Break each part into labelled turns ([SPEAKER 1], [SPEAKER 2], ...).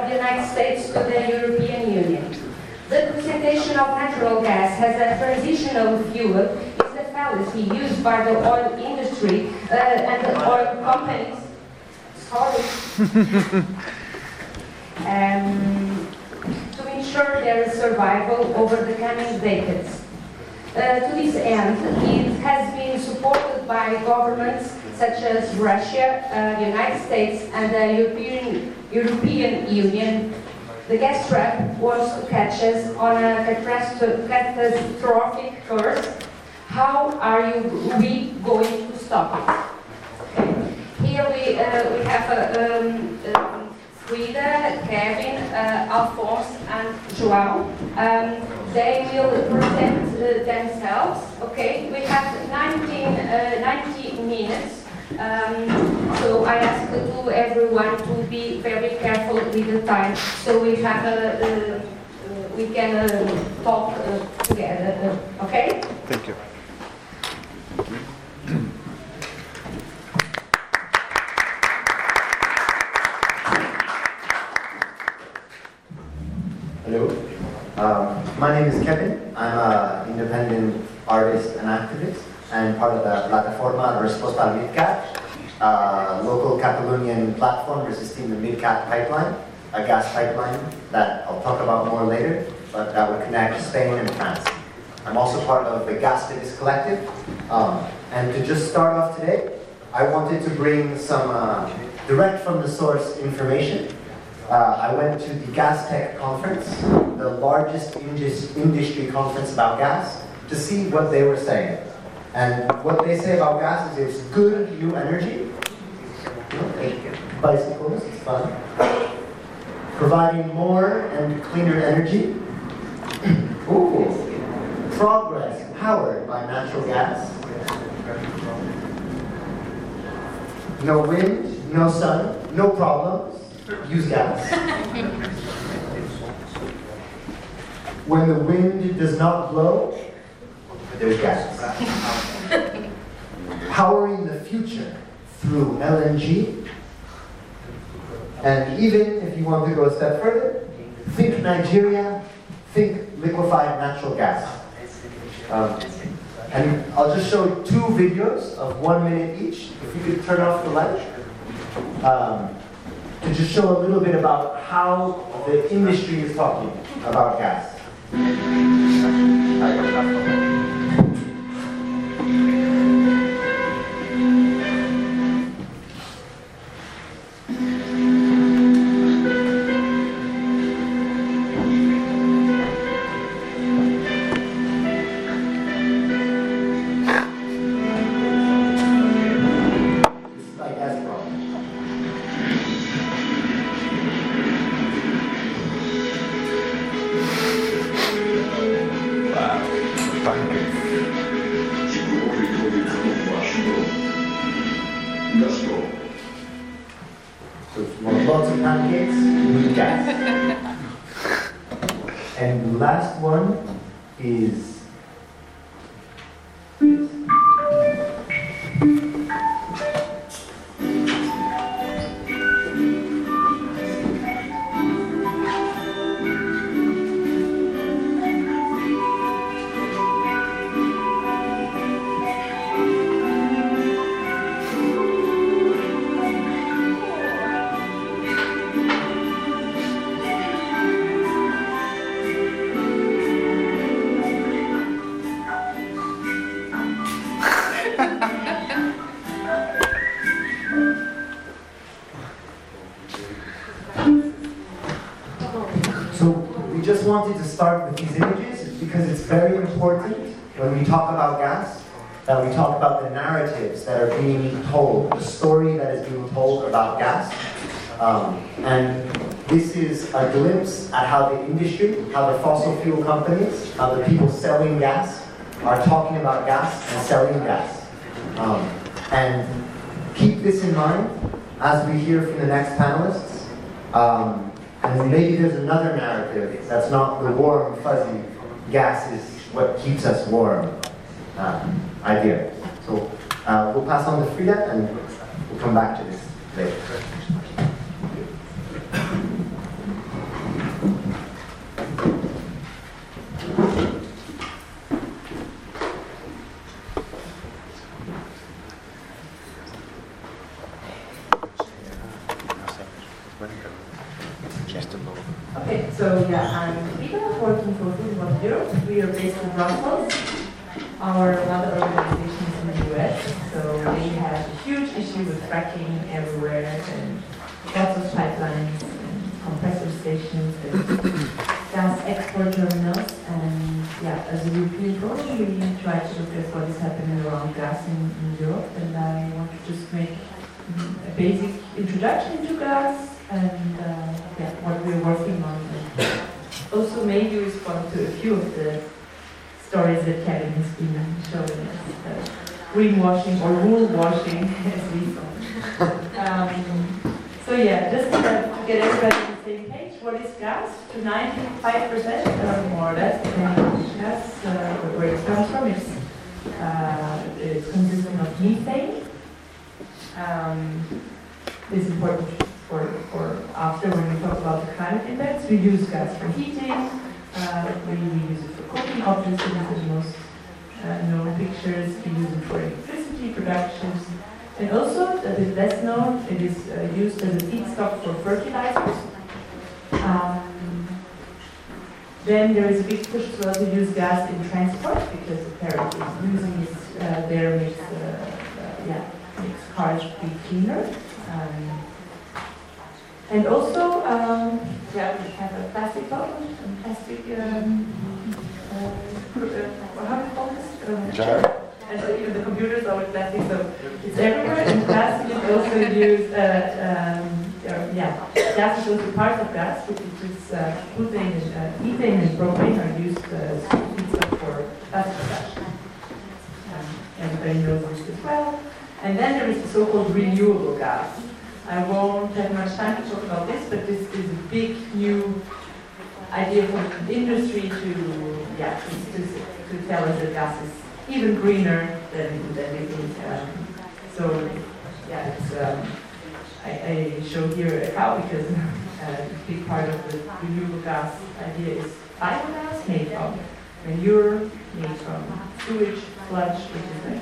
[SPEAKER 1] the United States to the European Union. The presentation of natural gas as a transitional fuel is a fallacy used by the oil industry and the oil companies. Sorry. To ensure their survival over the coming decades. To this end, it has been supported by governments such as Russia, the United States, and the European Union. The gas trap wants to catch us on a catastrophic course. How are we going to stop it? Okay. Here we have Frida, Kevin, Alphonse, and João. They will present themselves. Okay, we have 90 minutes. So I ask to everyone to be very careful with the time, so we have we can talk together. Okay?
[SPEAKER 2] Thank you.
[SPEAKER 3] Hello, my name is Kevin. I'm an independent artist and activist and part of the Plataforma Resposta al MidCat, local Catalonian platform resisting the MidCat pipeline, a gas pipeline that I'll talk about more later, but that would connect Spain and France. I'm also part of the Gastivis Collective, and to just start off today, I wanted to bring some direct from the source information. I went to the GasTech conference, the largest industry conference about gas, to see what they were saying. And what they say about gas is it's good new energy, bicycles, it's fun, providing more and cleaner energy, ooh, progress powered by natural gas, no wind, no sun, no problems, use gas. When the wind does not blow, there's gas. Powering the future through LNG. And even if you want to go a step further, think Nigeria, think liquefied natural gas. And I'll just show 2 videos of 1 minute each. If you could turn off the light. To just show a little bit about how the industry is talking about gas. Lots of pancakes with gas. And the last one is wanted to start with these images because it's very important when we talk about gas that we talk about the narratives that are being told, the story that is being told about gas. And this is a glimpse at how the industry, how the fossil fuel companies, how the people selling gas are talking about gas and selling gas. And keep this in mind as we hear from the next panelists. And maybe there's another narrative that's not the warm, fuzzy, gas is what keeps us warm idea. So we'll pass on to Frida and we'll come back to this later.
[SPEAKER 2] Okay, so yeah, I'm Ida, working for Food One Europe. We are based in Brussels. Our mother organization is in the US, so they have a huge issue with fracking everywhere and lots of pipelines and compressor stations and gas export terminals. And yeah, as a European program, we try to look at what is happening around gas in Europe. And I want to just make a basic introduction to gas and yeah, what we're working on. And also maybe respond to a few of the stories that Kevin has been showing us. Greenwashing or wool washing, as we saw. So yeah, just to get everybody on the same page, what is gas? To 95% or more or less, depending on which gas, where it comes from, it's consisting of methane. It's important for after when we talk about the climate impacts. We use gas for heating, we use it for cooking, obviously these are the most known pictures. We use it for electricity production. And also, a bit less known, it is used as a feedstock for fertilizers. Then there is a big push as well to use gas in transport because apparently using it there makes cars be cleaner. And also, we have a plastic bottle, a plastic, how do you call this?
[SPEAKER 3] Jar.
[SPEAKER 2] And so even the computers are with plastic, so it's everywhere. And plastic is also used, gas is also part of gas, which is butane and ethane and propane are used as feedstock for plastic production. Everybody knows this as well. And then there is the so-called renewable gas. I won't have much time to talk about this, but this is a big new idea for the industry to tell us that gas is even greener than we think. So yeah, it's, I show here a cow because a big part of the renewable gas idea is biogas made from manure, made from sewage, sludge, which is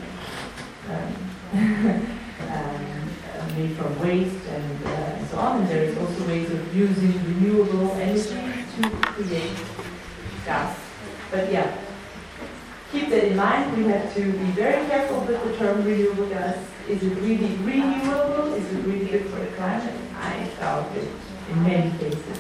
[SPEAKER 2] made from waste and so on. And there is also ways of using renewable energy to create gas. But yeah, keep that in mind. We have to be very careful with the term renewable gas. Is it really renewable? Is it really good for the climate? I doubt it in many cases.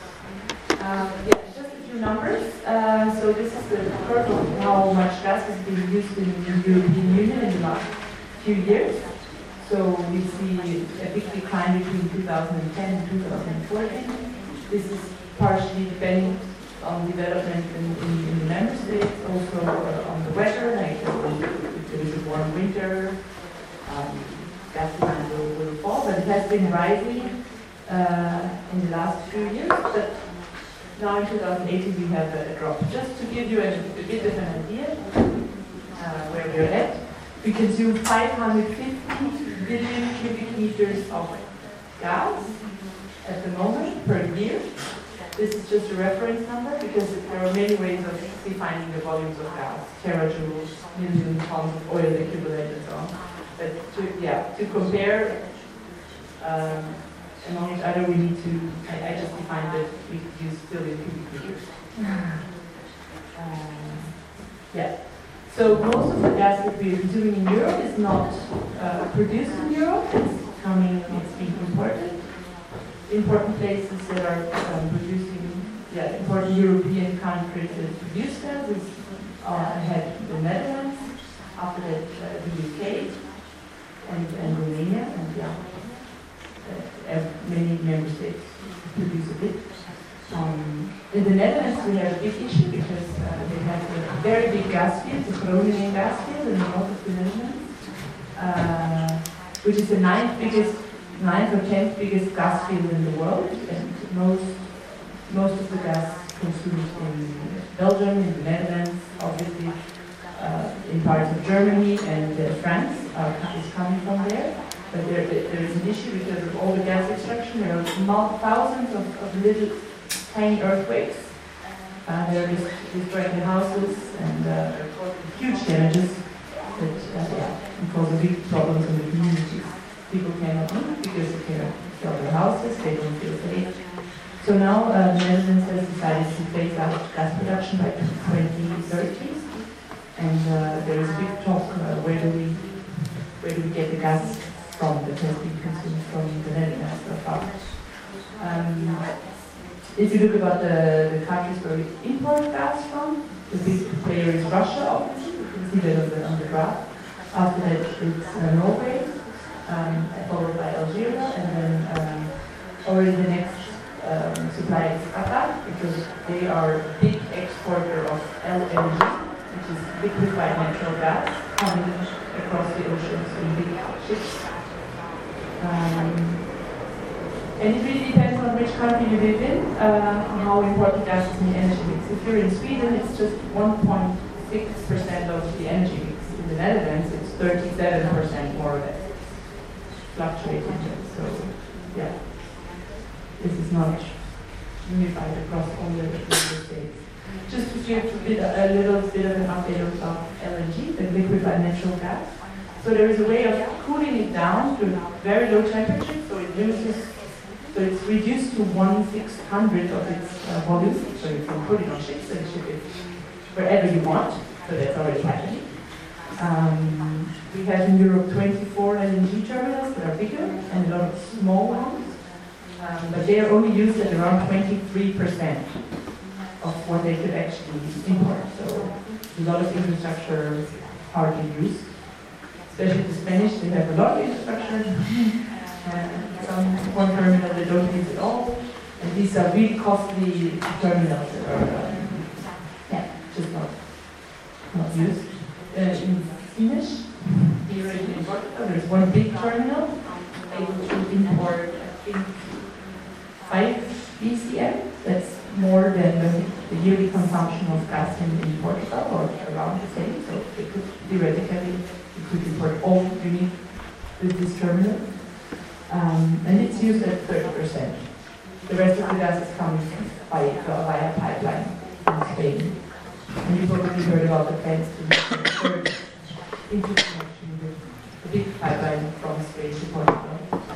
[SPEAKER 2] Just a few numbers. So this is the curve of how much gas has been used in the European Union in the last few years. So we see a big decline between 2010 and 2014. This is partially depending on development in the member states, also on the weather, like if there is a warm winter, gas demand will fall, but it has been rising in the last few years. But now in 2018 we have a drop. Just to give you a bit of an idea where we're at, we consume 550 billion cubic meters of gas at the moment per year. This is just a reference number because there are many ways of defining the volumes of gas, terajoules, million tons of oil equivalent and so on. But to compare among each other, we need to, I just defined that we use billion cubic meters. So most of the gas that we are consuming in Europe is not produced in Europe. It's being imported. Important places that are important European countries that produce gas is had the Netherlands, after that the UK and Romania, and many member states produce a bit. In the Netherlands we have a big issue because they have a very big gas field, the Groningen gas field in the north of the Netherlands, which is the ninth or 10th biggest gas field in the world, and most of the gas consumed in Belgium, in the Netherlands, obviously in parts of Germany and France is coming from there. But there is an issue because of all the gas extraction. There are thousands of little tiny earthquakes. They're destroying the houses and huge damages that cause big problems in the communities. People cannot move because they cannot from their houses, they don't feel safe. So now the Netherlands has decided to phase out gas production by 2030, and there is a big talk where do we get the gas from that has been consumed from the Netherlands so far. If you look about the countries where we import gas from, the big player is Russia, obviously. You can see that on the graph. After that, it's Norway, followed by Algeria, and then already the next supplier is Qatar, because they are a big exporter of LNG, which is liquefied natural gas, coming across the oceans in big ships. And it really depends on which country you live in, how important gas is in the energy mix. If you're in Sweden, it's just 1.6% of the energy mix. In the Netherlands, it's 37% more or less, fluctuating. So, yeah, this is not unified across all the states. Just to give a little bit of an update about LNG, the liquefied natural gas. So there is a way of cooling it down to very low temperatures, so it's reduced to 1/600 of its volume, so you can put it on ships and ship it wherever you want, so that's already happening. We have in Europe 24 LNG terminals that are bigger and a lot of small ones, but they are only used at around 23% of what they could actually import, so a lot of infrastructure hardly used. Especially the Spanish, they have a lot of infrastructure. One terminal they don't use at all, and these are really costly terminals that are just not used. In Finnish, here in Portugal, there's one big terminal able to import, I think, 5 BCM. That's more than the yearly consumption of gas in Portugal, or around the same. So they could theoretically import all you need with this terminal. And it's used at 30%. The rest of the gas is coming via pipeline in Spain. And you probably heard about the plans to make a third interconnection with the big pipeline from Spain to Portugal.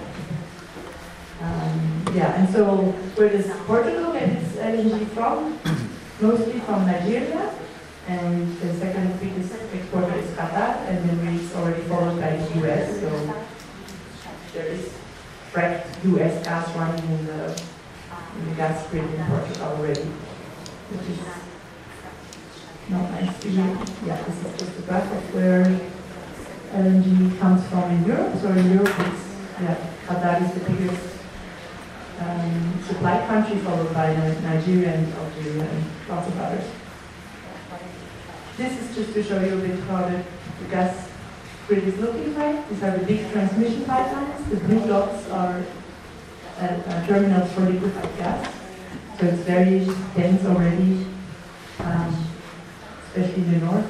[SPEAKER 2] And so where does Portugal get its LNG from? Mostly from Nigeria. And the second biggest exporter is Qatar, and then it's already followed by the US. So there is fracked US gas running in the gas grid in Portugal already, which is not nice to hear. Yeah, this is just a graph of where LNG comes from in Europe. So in Europe, Qatar is the biggest supply country, followed by Nigeria and Algeria and lots of others. This is just to show you a bit how the gas grid is looking like. These are the big transmission pipelines. The blue dots are terminals for liquefied gas. So it's very dense already, especially in the north.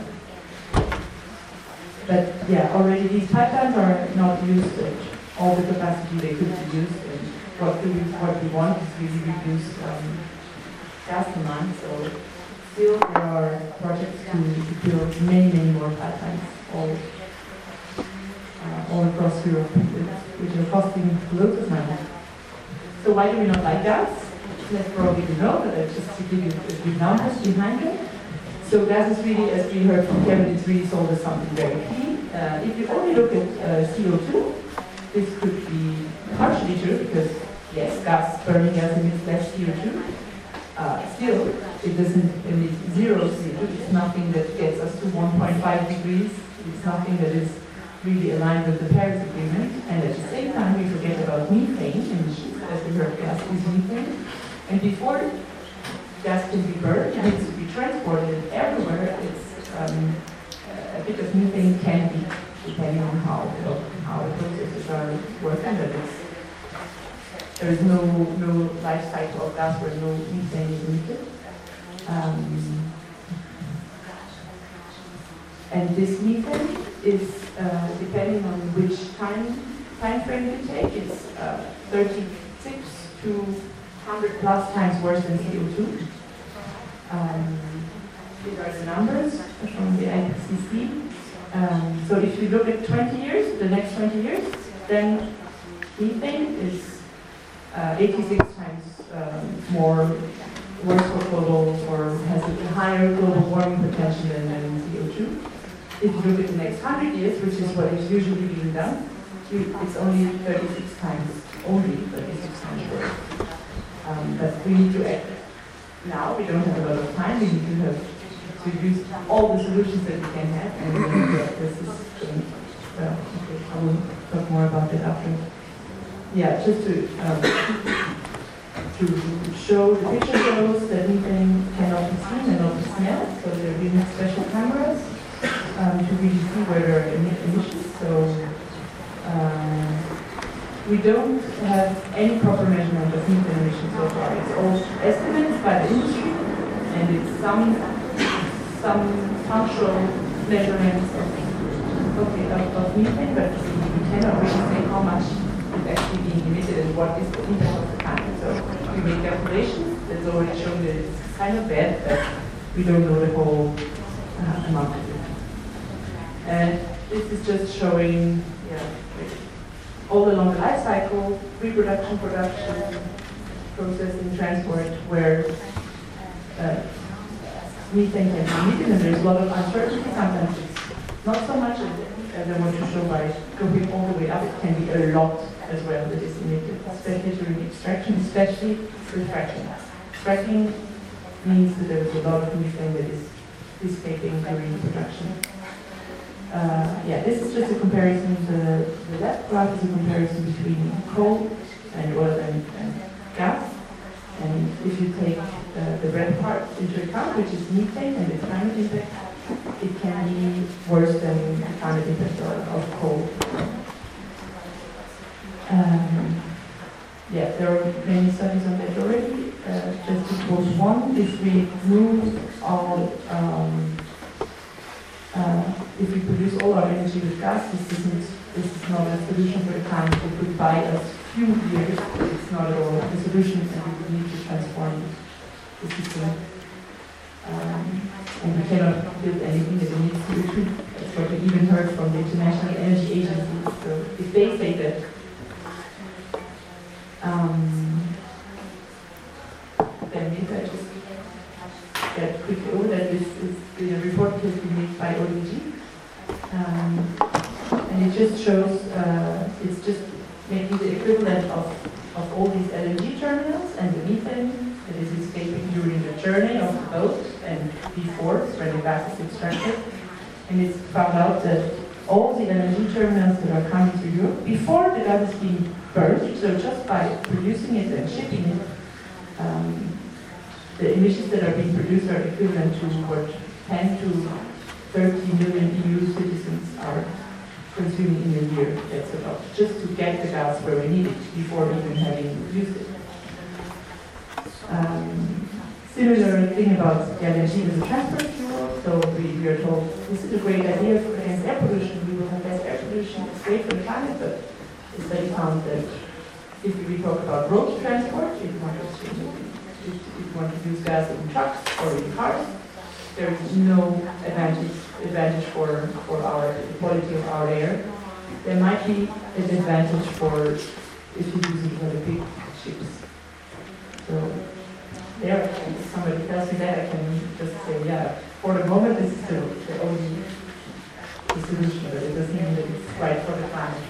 [SPEAKER 2] But already these pipelines are not used at all the capacity they could be used. And what we want is really reduce gas demand. So still there are projects to build many more pipelines all across Europe, which are costing loads of money. So why do we not like gas? That's probably you know, but just to give you the numbers behind it. So gas is really, as we heard from Kevin, it's really sold as something very key. If you only look at CO2, this could be partially true because yes, burning gas emits less CO2. Still, it doesn't emit zero CO2. It's nothing that gets us to 1.5 degrees. It's nothing that is really aligned with the Paris Agreement. And at the same time, we forget about methane emissions. As we heard, gas is methane. And before gas can be burned, it needs to be transported everywhere. It's a bit of methane can be, depending on how the processes are working. But there is no life cycle of gas where no methane is emitted. And this methane is, depending on which time frame you take, it's 36 to 100 plus times worse than CO2. These are the numbers from the IPCC. So if you look at 20 years, the next 20 years, then methane is 86 times more worse for global, or has a higher global warming potential than CO2. If you look at the next 100 years, which is what is usually being done, it's only 36 times, only 36 times worse. But we need to act now. We don't have a lot of time. We need to use all the solutions that we can have, and this is well, okay, I will talk more about that after. Yeah, just to show, the picture shows that methane cannot be seen and not be smelled, so there we need special cameras to really see where there are emissions. So we don't have any proper measurement of methane emissions so far. It's all estimates by the industry, and it's some functional measurements of methane, but we cannot really say how much is actually being emitted and what is the impact of the climate. So we make calculations that's already shown that it's kind of bad, but we don't know the whole amount of it. And this is just showing all along the life cycle, reproduction, production, processing, transport, where methane can be emitted, and there's a lot of uncertainty. Sometimes it's not so much as I want to show by going all the way up. It can be a lot as well that is emitted, especially during extraction, especially with fracking. Fracking means that there is a lot of methane that is escaping during production. This is just a comparison. The left graph is a comparison between coal and oil and gas. And if you take the red part into account, which is methane and the climate impact, it can be worse than the climate impact of coal. There are many studies on that already. Just to quote one, if we move all, if we produce all our energy with gas, this is not a solution for the climate. It could buy us few years, but it's not at all the solution, and we need to transform the system. And we cannot build anything that needs CO2. That's what we even heard from the International Energy Agency. So if they say that then maybe I just get quickly over that this is the report has been made by ODG. And it just shows, it's just making the equivalent of all these LNG terminals and the methane that is escaping during the journey of the boat and before, when the gas is extracted. And it's found out that all the LNG terminals that are coming to Europe, before the gas is being burned, so just by producing it and shipping it, the emissions that are being produced are equivalent to what 10 to 30 million EU citizens are consuming in a year. That's a lot, just to get the gas where we need it before even having used it. Similar thing about the LNG as a transport fuel. So we are told this is a great idea against air pollution. We will have less air pollution. It's great for the climate, but the study found that if we talk about road transport, if you want to use gas in trucks or in cars, there is no advantage for the quality of our air. There might be an advantage for if you use it for the big ships. So there, if somebody tells me that, I can just say, yeah, for the moment this is the only solution, but it doesn't mean that it's right for the climate.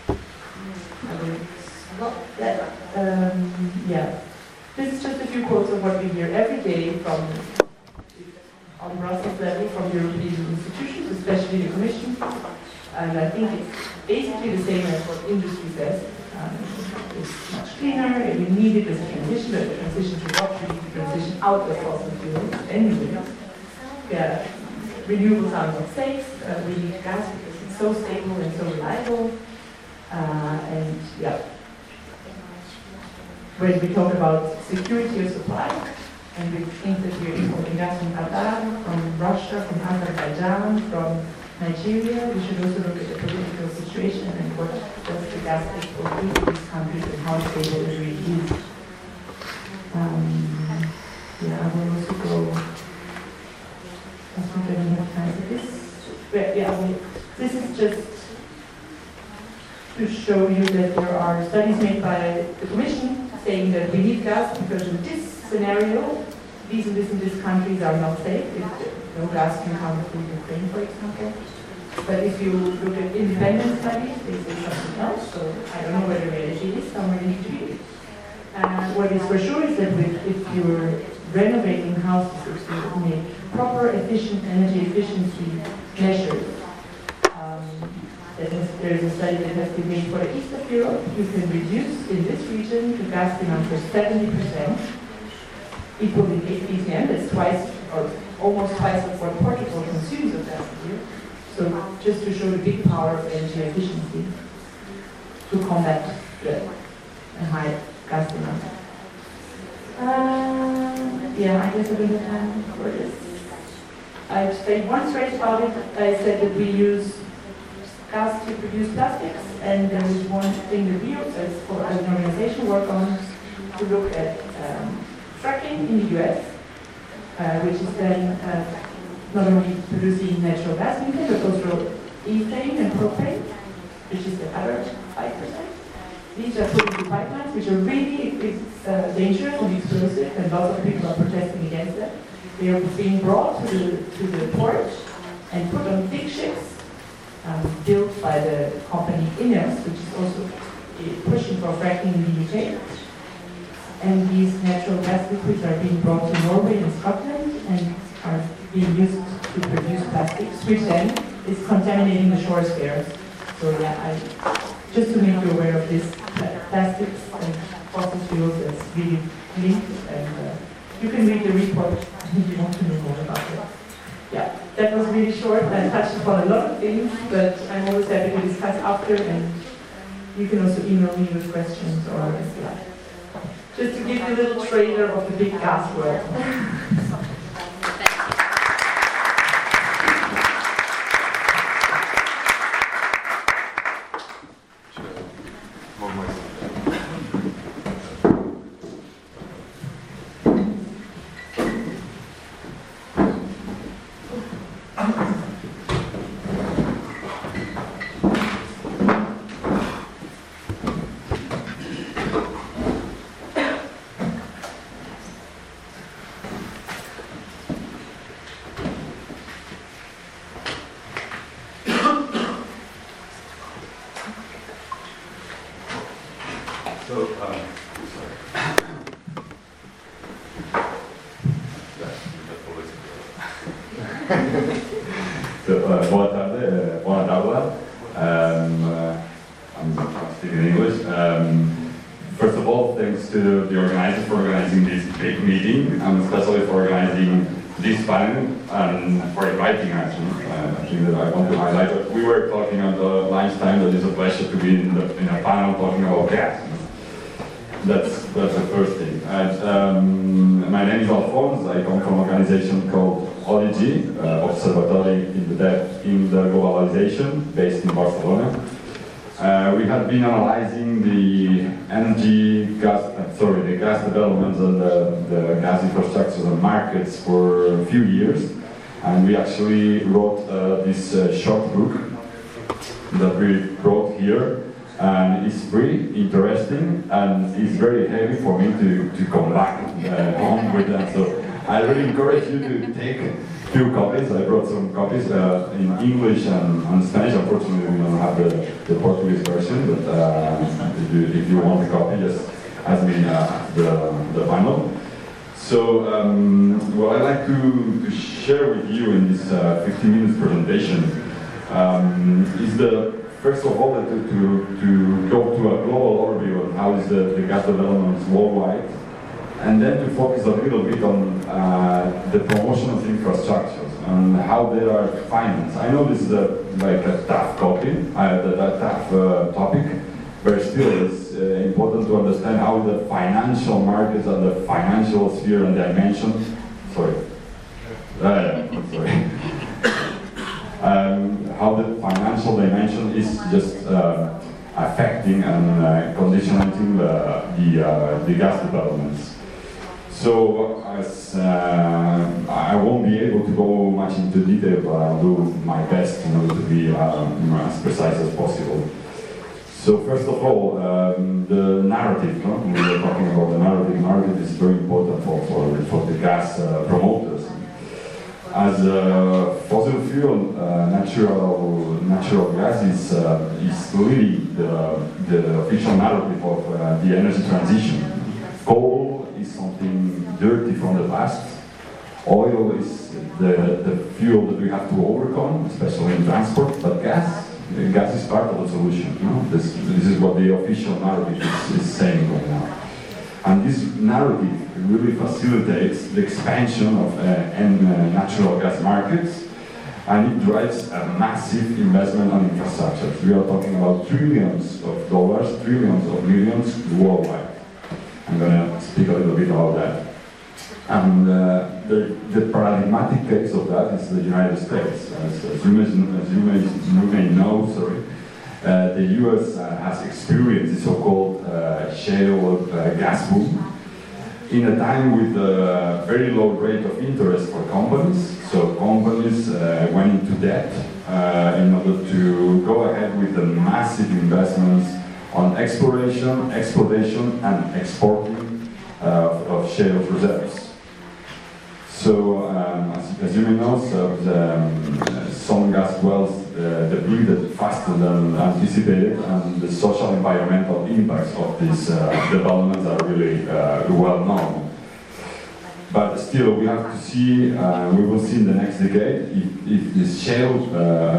[SPEAKER 2] This is just a few quotes of what we hear every day from on Brussels level from European institutions, especially the Commission. And I think it's basically the same as what industry says. It's much cleaner, we need it as a transition, but the transition to what? We need to transition out of fossil fuels anyway. Yeah, renewables are not safe, we need gas because it's so stable and so reliable. And yeah, when we talk about security of supply, and we think that we're importing gas from Qatar, from Russia, from Azerbaijan, from Nigeria, we should also look at the political situation and what does the gas export do to these countries and how stable it really is. I will also go, I think I don't have time for this. This is just to show you that there are studies made by the Commission that we need gas because in this scenario, these and this countries are not safe. No gas can come through Ukraine, for example. But if you look at independent studies, they say something else. So I don't know whether reality is somewhere in between. What is for sure is that if you're renovating houses, if you make proper efficient energy efficiency measures, there is a study that has been made for the east of Europe. You can reduce in this region the gas demand for 70%, equaling 8 BCM. That's twice or almost twice of what Portugal consumes of gas a year. So just to show the big power of energy efficiency to combat the high gas demand. Yeah, I guess I don't have time for this. I've said one straight about it. I said that we use gas to produce plastics, and there is one thing that we, as an organization, work on to look at fracking in the US, which is then not only producing natural gas methane, but also ethane and propane, which is the other 5%. These are put into pipelines, which are really dangerous and explosive, and lots of people are protesting against that. They are being brought to the port and put on big ships built by the company Ineos, which is also pushing for fracking in the UK. And these natural gas liquids are being brought to Norway and Scotland and are being used to produce plastics, which then is contaminating the shores there. So yeah, just to make you aware of this, plastics and fossil fuels is really linked, and you can read the report if you want to know more about it. Yeah, that was really short. I touched upon a lot of things, but I'm always happy to discuss after, and you can also email me with questions or yeah. Just to give you a little trailer of the big gas world.
[SPEAKER 4] Boa tarde, buona tavola. I'm speaking in English. First of all, thanks to the organizers for organizing this big meeting, and especially for organizing this panel and for inviting us. I think that I want to highlight that we were talking at the lunchtime that it's a pleasure to be in a panel talking about gas. That's the first thing. My name is Alphonse. I come from an organization called ODG, Observatory in the Globalization, based in Barcelona. We have been analyzing the the gas developments and the gas infrastructures and markets for a few years, and we actually wrote this short book that we brought here. And it's pretty interesting, and it's very heavy for me to come back home with that. So I really encourage you to take a few copies. I brought some copies in English and Spanish. Unfortunately, we don't have the Portuguese version, but if you want a copy, just ask me the final. So what I'd like to share with you in this 15 minutes presentation is first of all, to go to a global overview on how is the gas developments worldwide, and then to focus a little bit on the promotion of infrastructures and how they are financed. I know this is a tough topic, but still it's important to understand how the financial markets and the financial sphere and dimension. How the financial dimension is just affecting and conditioning the gas developments. So as I won't be able to go much into detail, but I'll do my best in order to be as precise as possible. So first of all, the narrative. No? We were talking about the narrative. Narrative is very important for the gas promoters. As fossil fuel, natural gas is leading the official narrative of the energy transition. Coal is something dirty from the past. Oil is the fuel that we have to overcome, especially in transport. But gas is part of the solution. You know? This is what the official narrative is saying right now. And this narrative really facilitates the expansion of natural gas markets, and it drives a massive investment on infrastructure. We are talking about trillions of dollars, trillions of millions worldwide. I'm going to speak a little bit about that. And the paradigmatic case of that is the United States. As you may know, the US has experienced the so-called shale gas boom in a time with a very low rate of interest for companies. So companies went into debt in order to go ahead with the massive investments on exploration, exploitation, and exporting of shale reserves. So, as you may know, some gas wells depleted faster than anticipated, and the social environmental impacts of these developments are really well known. But still, we have to see, we will see in the next decade, if this shale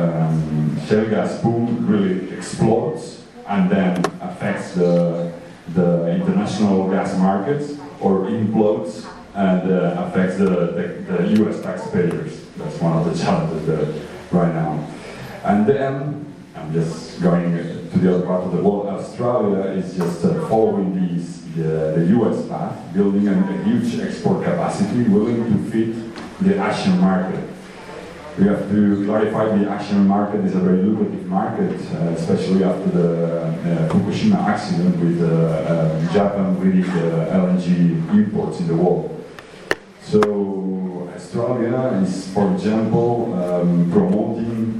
[SPEAKER 4] gas boom really explodes and then affects the international gas markets, or implodes and affects the US taxpayers. That's one of the challenges right now. And then, I'm just going to the other part of the world, Australia is just following the US path, building a huge export capacity willing to fit the Asian market. We have to clarify the Asian market is a very lucrative market, especially after the Fukushima accident with Japan leading the LNG imports in the world. So Australia is, for example, promoting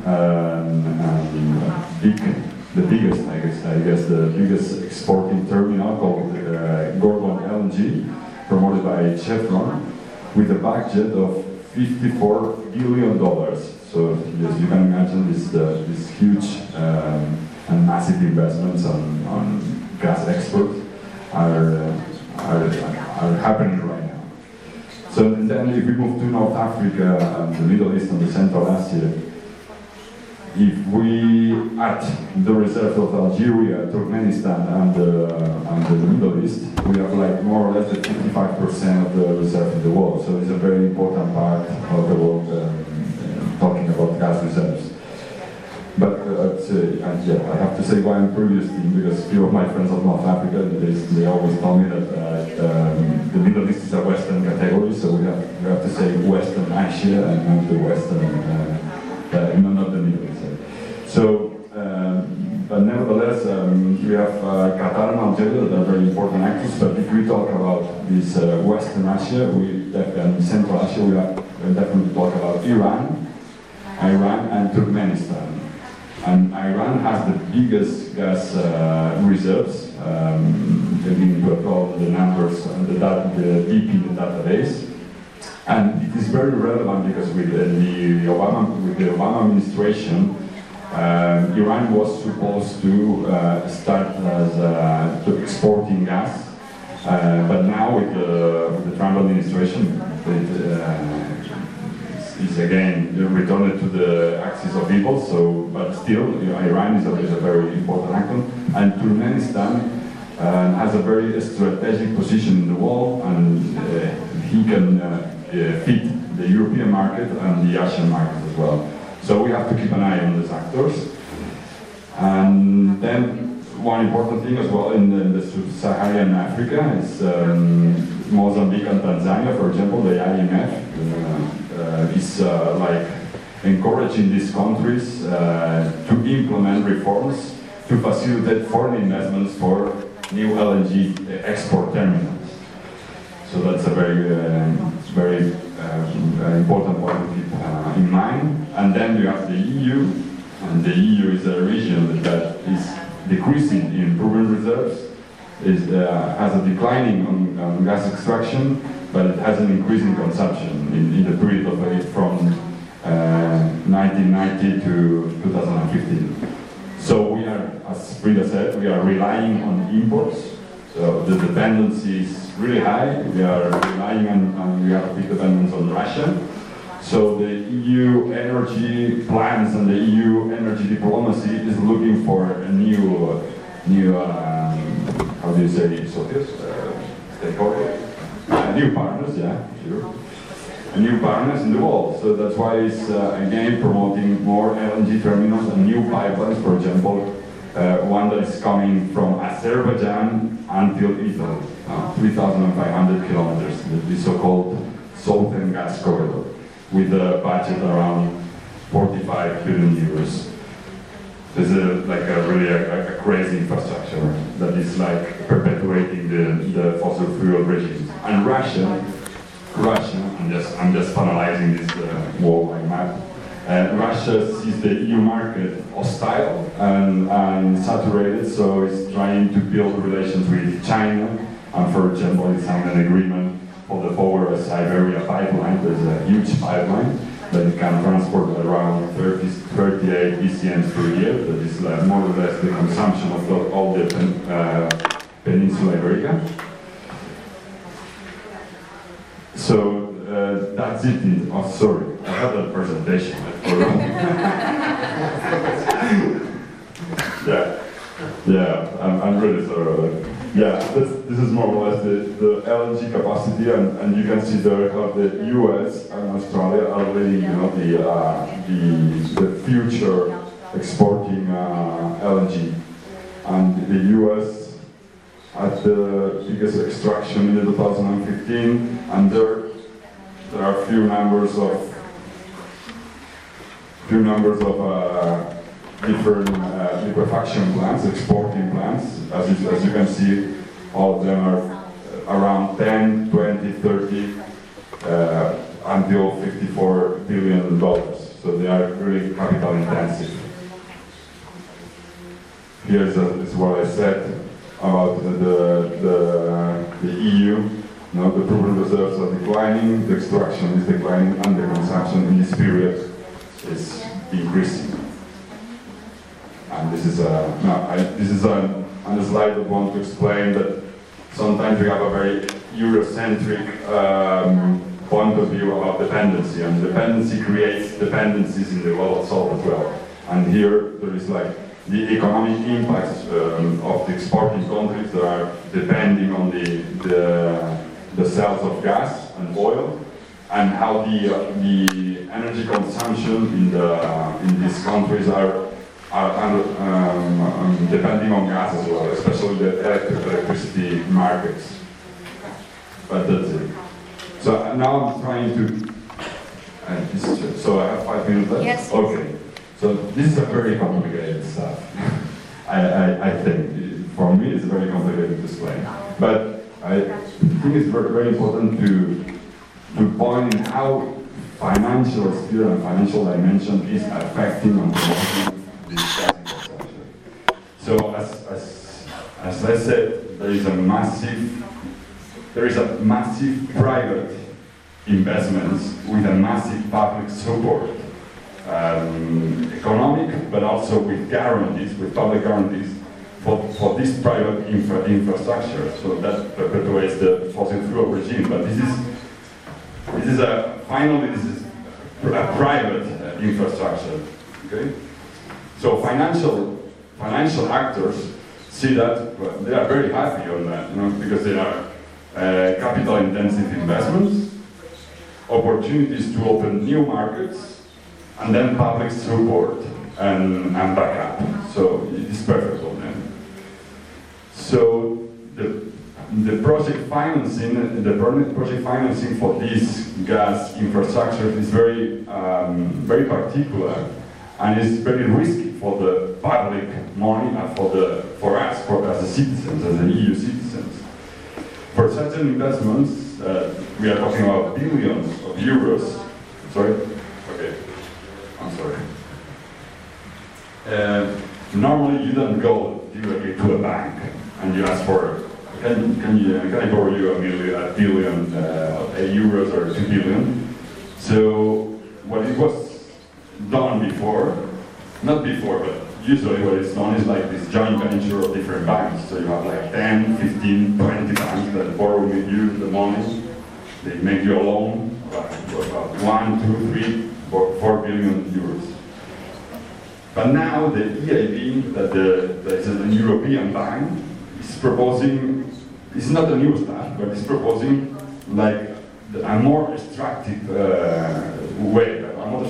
[SPEAKER 4] the biggest exporting terminal called Gorgon LNG, promoted by Chevron, with a budget of $54 billion. So as you can imagine, this huge and massive investments on gas exports are happening right now. So then if we move to North Africa and the Middle East and the Central Asia, if we add the reserves of Algeria, Turkmenistan and the Middle East, we have like more or less the 55% of the reserve in the world. So it's a very important part of the world talking about gas reserves. But I have to say why I'm previously, because a few of my friends of North Africa, they always tell me that the Middle East is a Western category, so we have to say Western Asia and not the Western, not the Middle East. So, but nevertheless, we have Qatar and Algeria that are very important actors, but if we talk about this Western Asia, and Central Asia, we have definitely talk about Iran and Turkmenistan. And Iran has the biggest gas reserves, taking into account the numbers and the deep in the database. And it is very relevant because with the Obama administration, Iran was supposed to start to exporting gas, but now with the Trump administration, is again returned to the axis of evil. So, but still, Iran is a very important actor, and Turkmenistan has a very strategic position in the world, and he can fit the European market and the Asian market as well. So we have to keep an eye on these actors. And then one important thing as well in the sub-Saharan Africa is Mozambique and Tanzania, for example. The IMF is like encouraging these countries to implement reforms to facilitate foreign investments for new LNG export terminals. So that's a very important point to keep in mind. And then you have the EU, and the EU is a region that is decreasing in proven reserves, has a declining on gas extraction, but it has an increasing consumption in the period of from 1990 to 2015. So we are, as Frida said, we are relying on imports. So the dependency is really high. We are relying on we have a big dependence on Russia. So the EU energy plans and the EU energy diplomacy is looking for a new how do you say stakeholders? New partners, yeah, sure. New partners in the world. So that's why it's again promoting more LNG terminals and new pipelines. For example, one that is coming from Azerbaijan until Italy, 3,500 kilometers. The so-called Southern Gas Corridor, with a budget around 45 billion euros. This is like a crazy infrastructure that is like perpetuating the fossil fuel regime. And Russia, I'm just finalizing this worldwide map. Russia sees the EU market hostile and saturated, so it's trying to build relations with China. And for example, it signed an agreement for the Power of Siberia pipeline. There's a huge pipeline that it can transport around 38 BCMs per year. That is more or less the consumption of all the Peninsula Iberica. So that's it. Oh, sorry, I had a presentation. Yeah, I'm really sorry. Yeah, this is more or less the LNG capacity, and you can see there how the US and Australia are leading, the future exporting LNG, and the US had the biggest extraction in 2015, and there are few numbers of different liquefaction plants, exporting plants. As you can see, all of them are around 10, 20, 30, until $54 billion. So they are really capital intensive. Here is what I said about the EU. The proven reserves are declining, the extraction is declining, and the consumption in this period is increasing. And this is on the slide I want to explain that sometimes we have a very Eurocentric point of view about dependency, and dependency creates dependencies in the global south as well. And here there is like the economic impacts of the exporting countries that are depending on the sales of gas and oil, and how the energy consumption in these countries are depending on gas as well, especially the electricity markets. But that's it. So now I'm trying to. So I have 5 minutes left.
[SPEAKER 1] Yes.
[SPEAKER 4] Okay. So this is a very complicated stuff. I think for me it's very complicated to explain. But I think it's very, very important to point in how financial sphere and financial dimension is affecting on promoting this gas infrastructure. So as I said, there is a massive private investments with a massive public support, economic, but also with guarantees, with public guarantees for this private infrastructure. So that perpetuates the fossil fuel regime. But this is a private infrastructure. Okay. So financial actors see that they are very happy on that, because they are capital-intensive investments, opportunities to open new markets, and then public support and backup. So it is perfect for them. So the project financing for this gas infrastructure is very particular, and it's very risky for the public money and for us as the citizens, as the EU citizens. For such investments, we are talking about billions of euros. Sorry? Okay. I'm sorry. Normally you don't go you go to a bank and you ask for, can I borrow you a billion euros or 2 billion? So what it was done before, not before, but usually what is done is like this joint venture of different banks. So you have like 10, 15, 20 banks that borrow with you the money. They make you a loan for about 1, 2, 3, 4 billion euros. But now the EIB, that is a European bank, is proposing, it's not a new stuff, but it's proposing like a more extractive way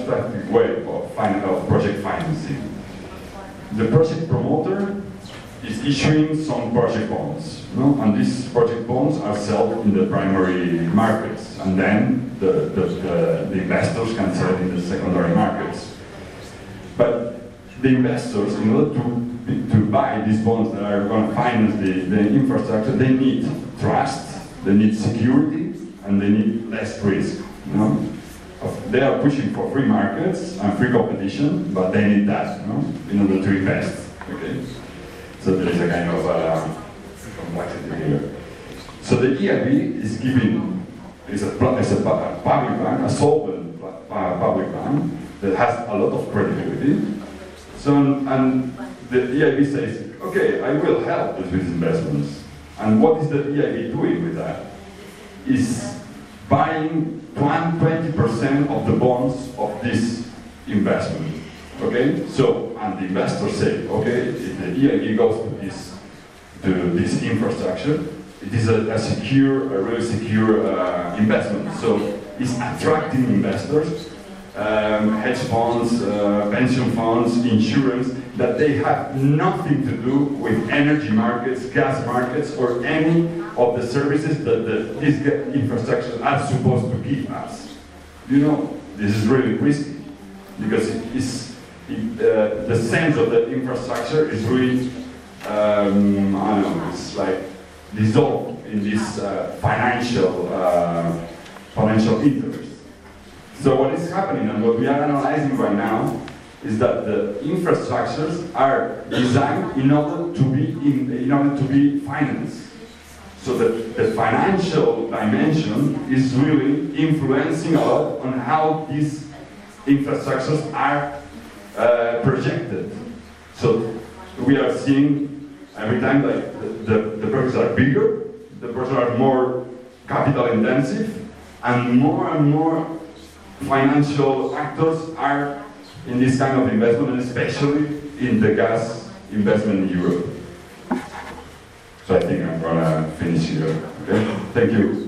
[SPEAKER 4] of project financing. The project promoter is issuing some project bonds, no? And these project bonds are sold in the primary markets, and then the investors can sell it in the secondary markets. But the investors, in order to buy these bonds that are going to finance the infrastructure, they need trust, they need security, and they need less risk. You know? They are pushing for free markets and free competition, but they need that, you know, in order to invest. Okay, so there is a kind of complexity here. So the EIB is giving is a public bank, a solvent public bank that has a lot of credibility. So and the EIB says, okay, I will help with these investments. And what is the EIB doing with that? Is buying 20% of the bonds of this investment. Okay? So, and the investors say, okay, if the EIB goes to this infrastructure, it is a really secure investment. So it's attracting investors, hedge funds, pension funds, insurance, that they have nothing to do with energy markets, gas markets, or any of the services that these infrastructures are supposed to give us. You know, this is really risky, because the sense of the infrastructure is really, I don't know, it's like dissolved in this financial interest. So what is happening and what we are analyzing right now is that the infrastructures are designed in order to be financed. So the financial dimension is really influencing a lot on how these infrastructures are projected. So we are seeing every time like the projects are bigger, the projects are more capital intensive, and more financial actors are in this kind of investment, and especially in the gas investment in Europe. So I think I'm gonna finish here. Okay? Thank you.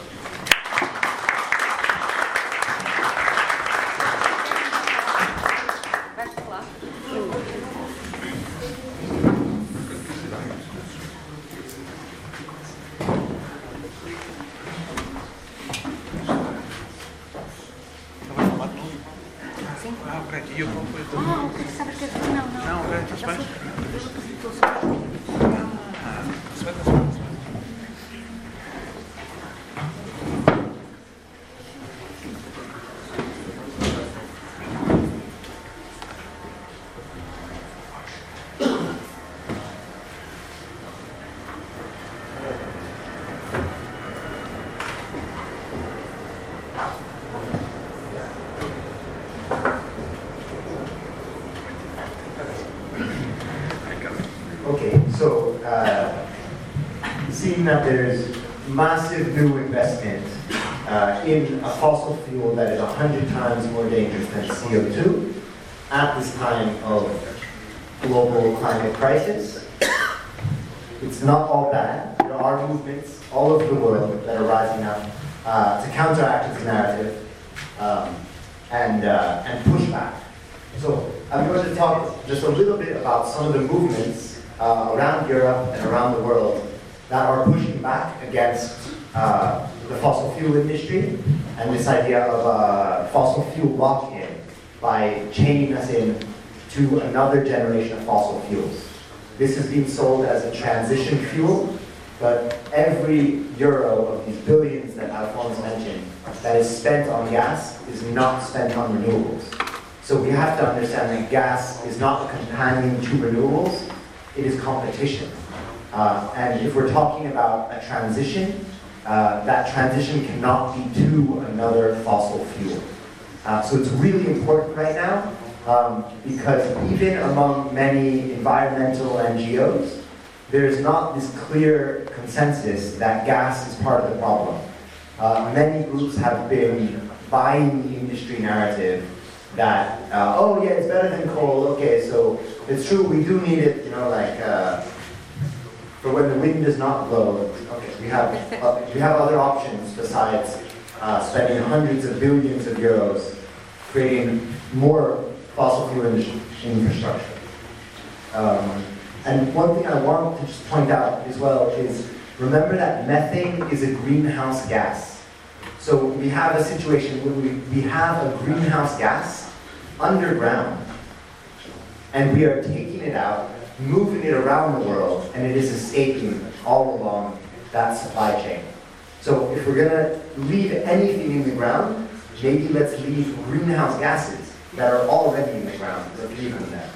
[SPEAKER 3] Seeing that there's massive new investment in a fossil fuel that is 100 times more dangerous than CO2 at this time of global climate crisis, it's not all bad. There are movements all over the world that are rising up to counteract this narrative and push back. So I'm going to talk just a little bit about some of the movements around Europe and around the world that are pushing back against the fossil fuel industry and this idea of fossil fuel lock-in by chaining us in to another generation of fossil fuels. This is being sold as a transition fuel, but every euro of these billions that Alphonse mentioned that is spent on gas is not spent on renewables. So we have to understand that gas is not a companion to renewables. it is competition. And if we're talking about a transition, that transition cannot be to another fossil fuel. So it's really important right now because even among many environmental NGOs, there's not this clear consensus that gas is part of the problem. Many groups have been buying the industry narrative that, oh yeah, it's better than coal, okay, so it's true, we do need it, you know, like, for when the wind does not blow, okay, we have other options besides spending hundreds of billions of euros creating more fossil fuel infrastructure. And one thing I want to just point out as well is, remember that methane is a greenhouse gas. So we have a situation where we have a greenhouse gas underground, and we are taking it out, moving it around the world, and it is escaping all along that supply chain. So if we're going to leave anything in the ground, maybe let's leave greenhouse gases that are already in the ground. Let's leave them there.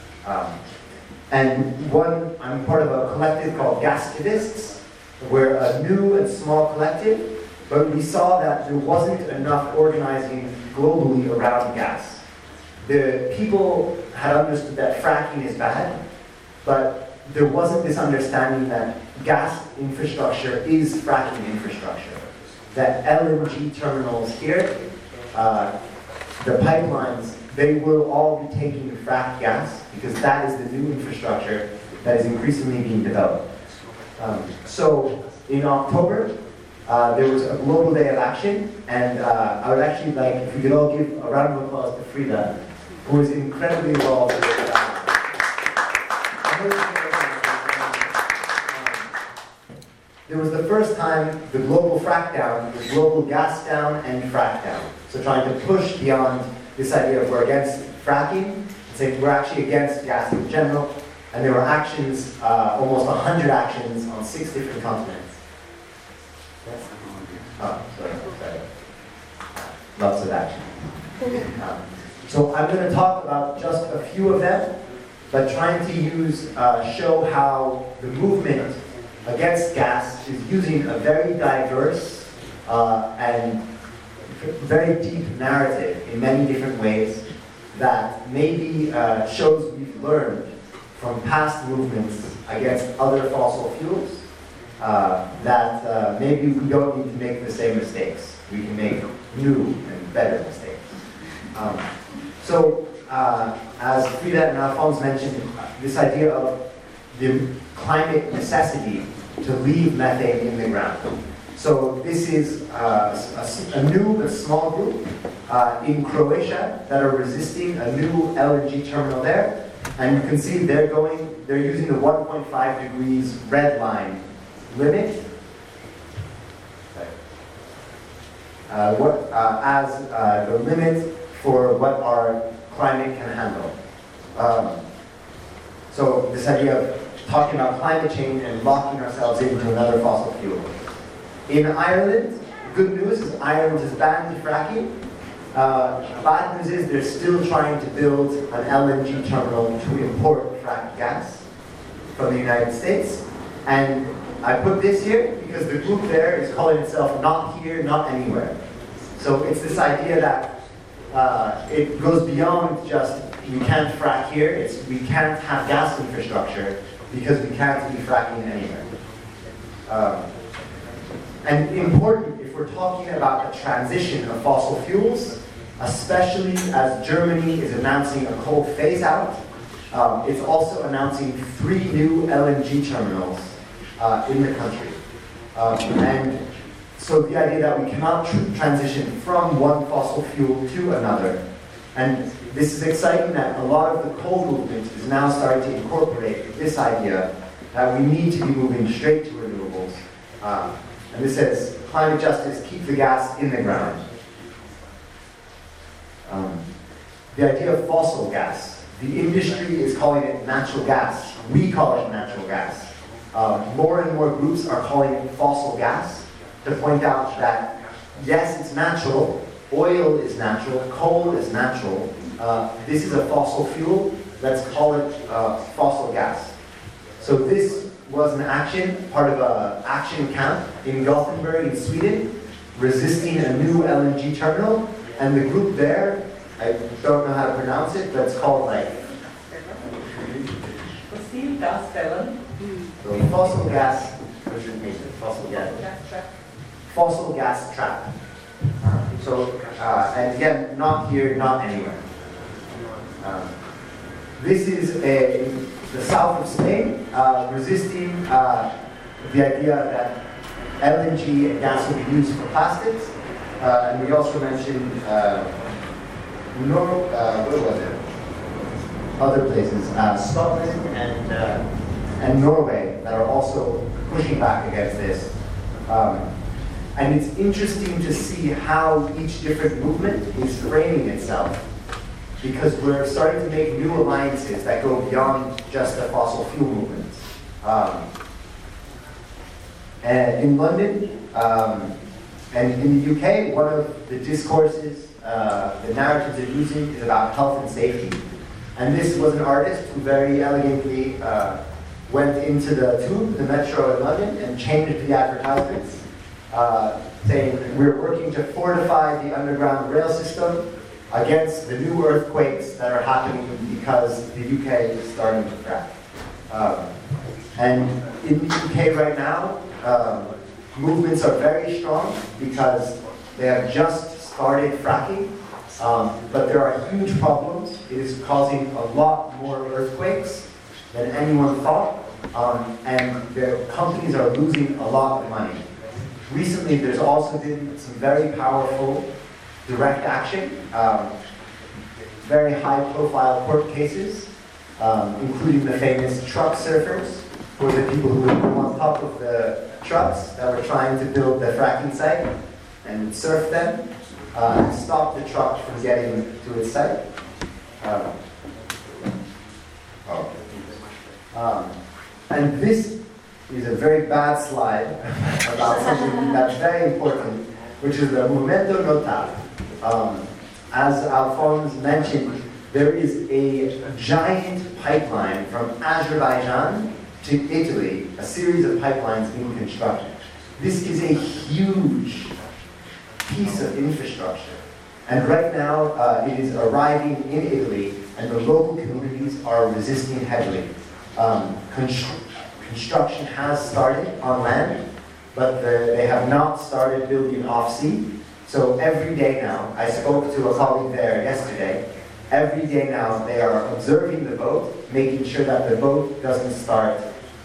[SPEAKER 3] I'm part of a collective called Gastivists. We're a new and small collective, but we saw that there wasn't enough organizing globally around gas. The people had understood that fracking is bad, but there wasn't this understanding that gas infrastructure is fracking infrastructure. That LNG terminals here, the pipelines, they will all be taking fracked gas because that is the new infrastructure that is increasingly being developed. So in October, there was a global day of action, and I would actually like if we could all give a round of applause to Frida, who was incredibly involved with There was the first time the global frack down was global gas down and frack down. So trying to push beyond this idea of we're against fracking, and saying we're actually against gas in general. And there were actions, almost 100 actions on 6 different continents. Yes? Oh, sorry. Lots of action. So I'm going to talk about just a few of them, but trying to show how the movement against gas is using a very diverse and very deep narrative in many different ways that maybe shows we've learned from past movements against other fossil fuels that maybe we don't need to make the same mistakes. We can make new and better mistakes. As Frida and Alphonse mentioned, this idea of the climate necessity to leave methane in the ground. So this is a new but small group in Croatia that are resisting a new LNG terminal there. And you can see they're using the 1.5 degrees red line limit as the limit for what our climate can handle. So this idea of talking about climate change and locking ourselves into another fossil fuel. In Ireland, good news is Ireland has banned fracking. Bad news is they're still trying to build an LNG terminal to import fracked gas from the United States. And I put this here because the group there is calling itself Not Here, Not Anywhere. So it's this idea that it goes beyond just we can't frack here, it's we can't have gas infrastructure because we can't be fracking anywhere. And important, if we're talking about a transition of fossil fuels, especially as Germany is announcing a coal phase-out, it's also announcing 3 new LNG terminals in the country. And so the idea that we cannot transition from one fossil fuel to another. And this is exciting that a lot of the coal movement is now starting to incorporate this idea that we need to be moving straight to renewables. And this says, climate justice, keep the gas in the ground. The idea of fossil gas. The industry is calling it natural gas. We call it natural gas. More and more groups are calling it fossil gas to point out that, yes, it's natural, oil is natural, coal is natural, this is a fossil fuel, let's call it fossil gas. So this was an action, part of an action camp in Gothenburg in Sweden, resisting a new LNG terminal. And the group there, I don't know how to pronounce it, but it's called like fossil gas. Fossil gas trap. And again, not here, not anywhere. This is the south of Spain, resisting the idea that LNG and gas will be used for plastics. And we also mentioned, where was it? Other places, Scotland and Norway, that are also pushing back against this. And it's interesting to see how each different movement is framing itself, because we're starting to make new alliances that go beyond just the fossil fuel movements. And in London and in the UK, one of the discourses, the narratives they're using is about health and safety. And this was an artist who very elegantly went into the tube, the metro in London, and changed the advertisements, saying we're working to fortify the underground rail system against the new earthquakes that are happening because the UK is starting to crack. And in the UK right now, movements are very strong because they have just started fracking, but there are huge problems. It is causing a lot more earthquakes than anyone thought, and the companies are losing a lot of money. Recently, there's also been some very powerful direct action, very high-profile court cases, including the famous truck surfers, who are the people who were on top of the trucks that were trying to build the fracking site and surf them, and stop the truck from getting to its site. And this is a very bad slide about something that's very important, which is the Momento Nota. As Alphonse mentioned, there is a giant pipeline from Azerbaijan to Italy, a series of pipelines being constructed. This is a huge piece of infrastructure. And right now, it is arriving in Italy, and the local communities are resisting heavily. Construction has started on land, but they have not started building off-sea. So every day now, I spoke to a colleague there yesterday, every day now they are observing the boat, making sure that the boat doesn't start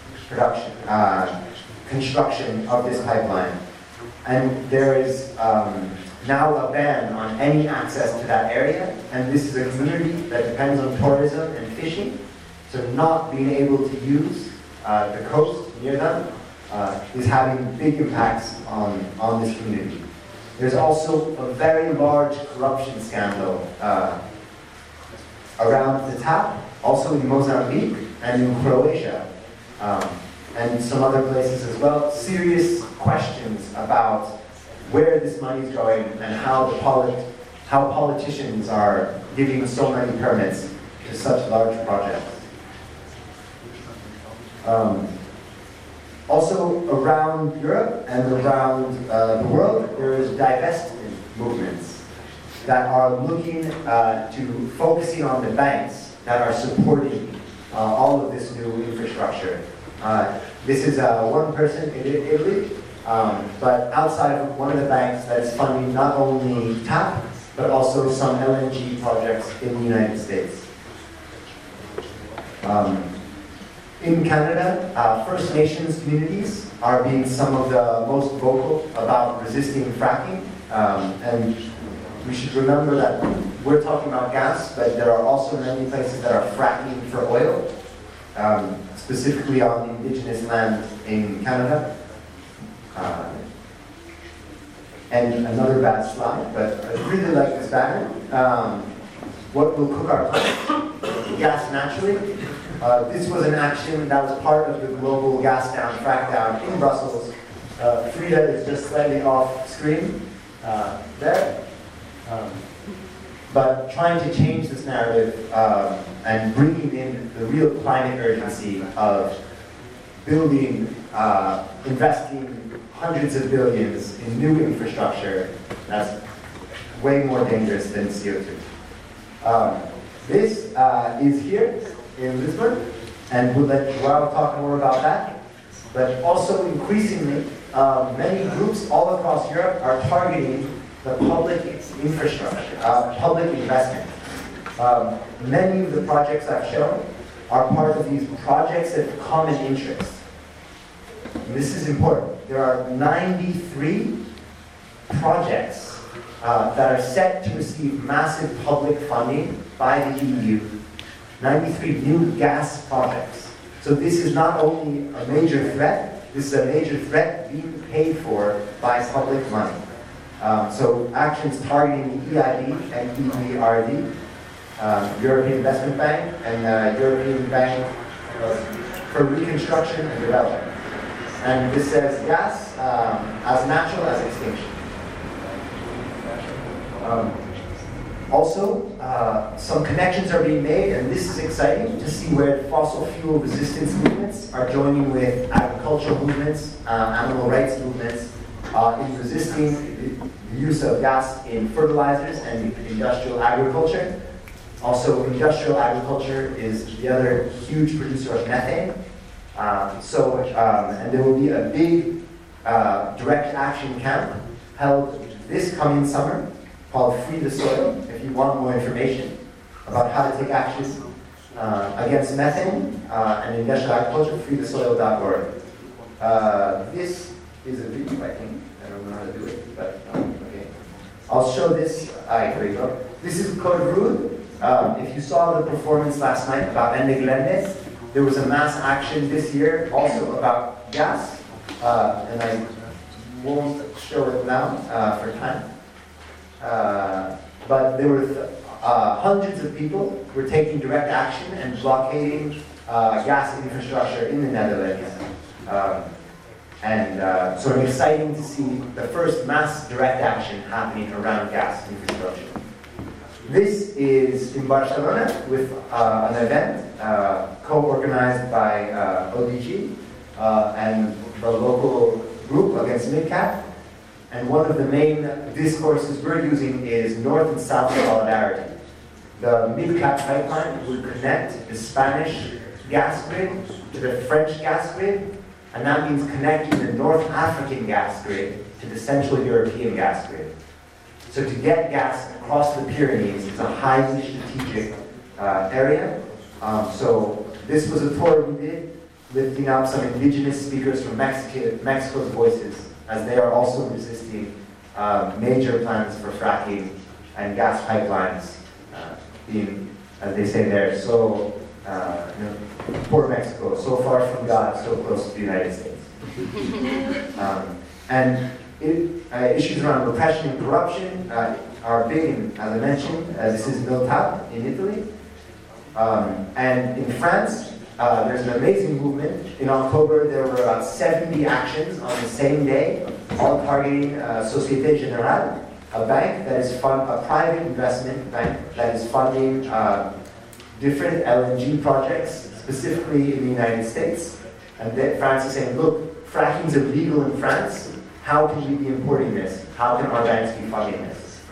[SPEAKER 3] construction of this pipeline. And there is now a ban on any access to that area, and this is a community that depends on tourism and fishing, so not being able to use the coast near them is having big impacts on this community. There's also a very large corruption scandal around the TAP, also in Mozambique and in Croatia, and some other places as well. Serious questions about where this money is going and how politicians are giving so many permits to such large projects. Also around Europe and around the world, there is divestment movements that are looking to focusing on the banks that are supporting all of this new infrastructure. This is one person in Italy, but outside of one of the banks that is funding not only TAP, but also some LNG projects in the United States. In Canada, First Nations communities are being some of the most vocal about resisting fracking. And we should remember that we're talking about gas, but there are also many places that are fracking for oil, specifically on indigenous land in Canada. And another bad slide, but I really like this banner. What will cook our planet? Gas naturally. This was an action that was part of the global gas down, frack down in Brussels. Frida is just slightly off screen there. But trying to change this narrative and bringing in the real climate urgency of building, investing hundreds of billions in new infrastructure that's way more dangerous than CO2. This is here in Lisbon, and we'll let Joao talk more about that. But also increasingly, many groups all across Europe are targeting the public infrastructure, public investment. Many of the projects I've shown are part of these projects of common interest. And this is important. There are 93 projects that are set to receive massive public funding by the EU. 93 new gas projects. So this is not only a major threat, this is a major threat being paid for by public money. So actions targeting the EIB and EBRD, European Investment Bank, and European Bank for Reconstruction and Development. And this says gas as natural as extinction. Also, some connections are being made, and this is exciting to see where fossil fuel resistance movements are joining with agricultural movements, animal rights movements, in resisting the use of gas in fertilizers and industrial agriculture. Also, industrial agriculture is the other huge producer of methane. And there will be a big direct action camp held this coming summer called Free the Soil. If you want more information about how to take action against methane and industrial agriculture, freethesoil.org. This is a video, I think. I don't know how to do it, but okay. I'll show this. Here we go. This is Code Rude. If you saw the performance last night about Ende Gelände, there was a mass action this year also about gas, and I won't show it now for time. But there were hundreds of people who were taking direct action and blockading gas infrastructure in the Netherlands. So it's exciting to see the first mass direct action happening around gas infrastructure. This is in Barcelona with an event co-organized by ODG and the local group against MidCat. And one of the main discourses we're using is North and South solidarity. The MidCat pipeline will connect the Spanish gas grid to the French gas grid, and that means connecting the North African gas grid to the Central European gas grid. So to get gas across the Pyrenees is a highly strategic area. So this was a tour we did, lifting up some indigenous speakers from Mexico's voices, as they are also resisting major plans for fracking and gas pipelines being, as they say there, so poor Mexico, so far from God, so close to the United States. Issues around repression and corruption are big, and as I mentioned, this is Miltap in Italy. And in France, there's an amazing movement. In October, there were about 70 actions on the same day, all targeting Société Générale, a bank that is a private investment bank that is funding different LNG projects, specifically in the United States. And France is saying, look, fracking is illegal in France. How can we be importing this? How can our banks be funding this?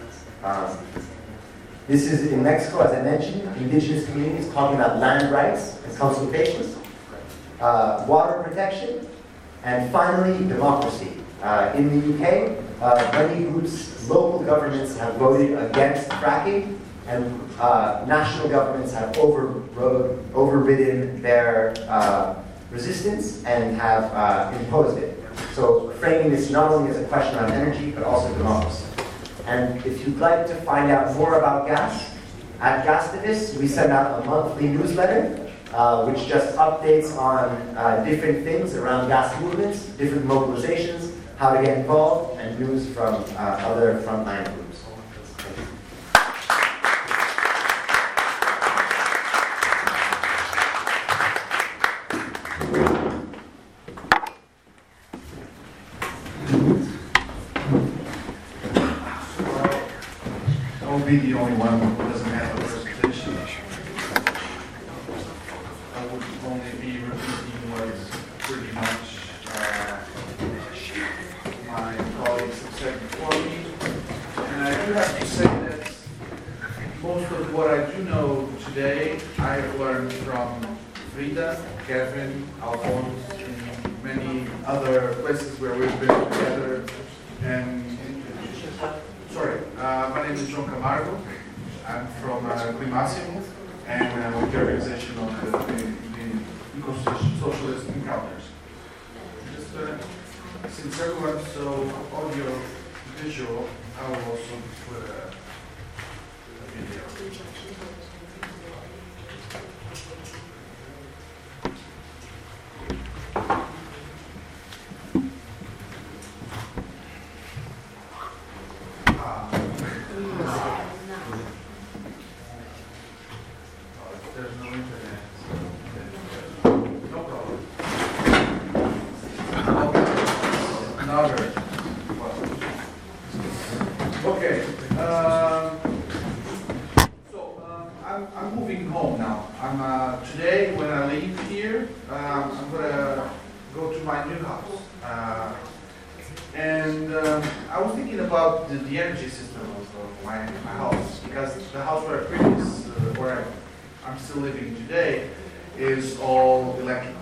[SPEAKER 3] This is in Mexico, as I mentioned, indigenous communities talking about land rights and consultations, water protection, and finally, democracy. In the UK, many groups, local governments have voted against fracking, and national governments have overridden their resistance and have imposed it. So framing this not only as a question on energy, but also democracy. And if you'd like to find out more about gas, at Gastivis, we send out a monthly newsletter, which just updates on different things around gas movements, different mobilizations, how to get involved, and news from other frontline groups.
[SPEAKER 5] Be the only one who doesn't have a presentation. I would only be repeating what is pretty do have to say that most of what I do know today, I have learned from Frida, Kevin, Alphonse, and many other places where we've been together. And sorry, my name is João Camargo. I'm from Climáximo, and I'm with the organization of the Ecosystem Socialist Encounters. Just since everyone's so audio visual, I will also put a video. There's no internet. No problem. Another. Okay. I'm moving home now. Today when I leave here, I'm gonna go to my new house. And I was thinking about the energy system of my house, because the house where I'm still living today is all electrical.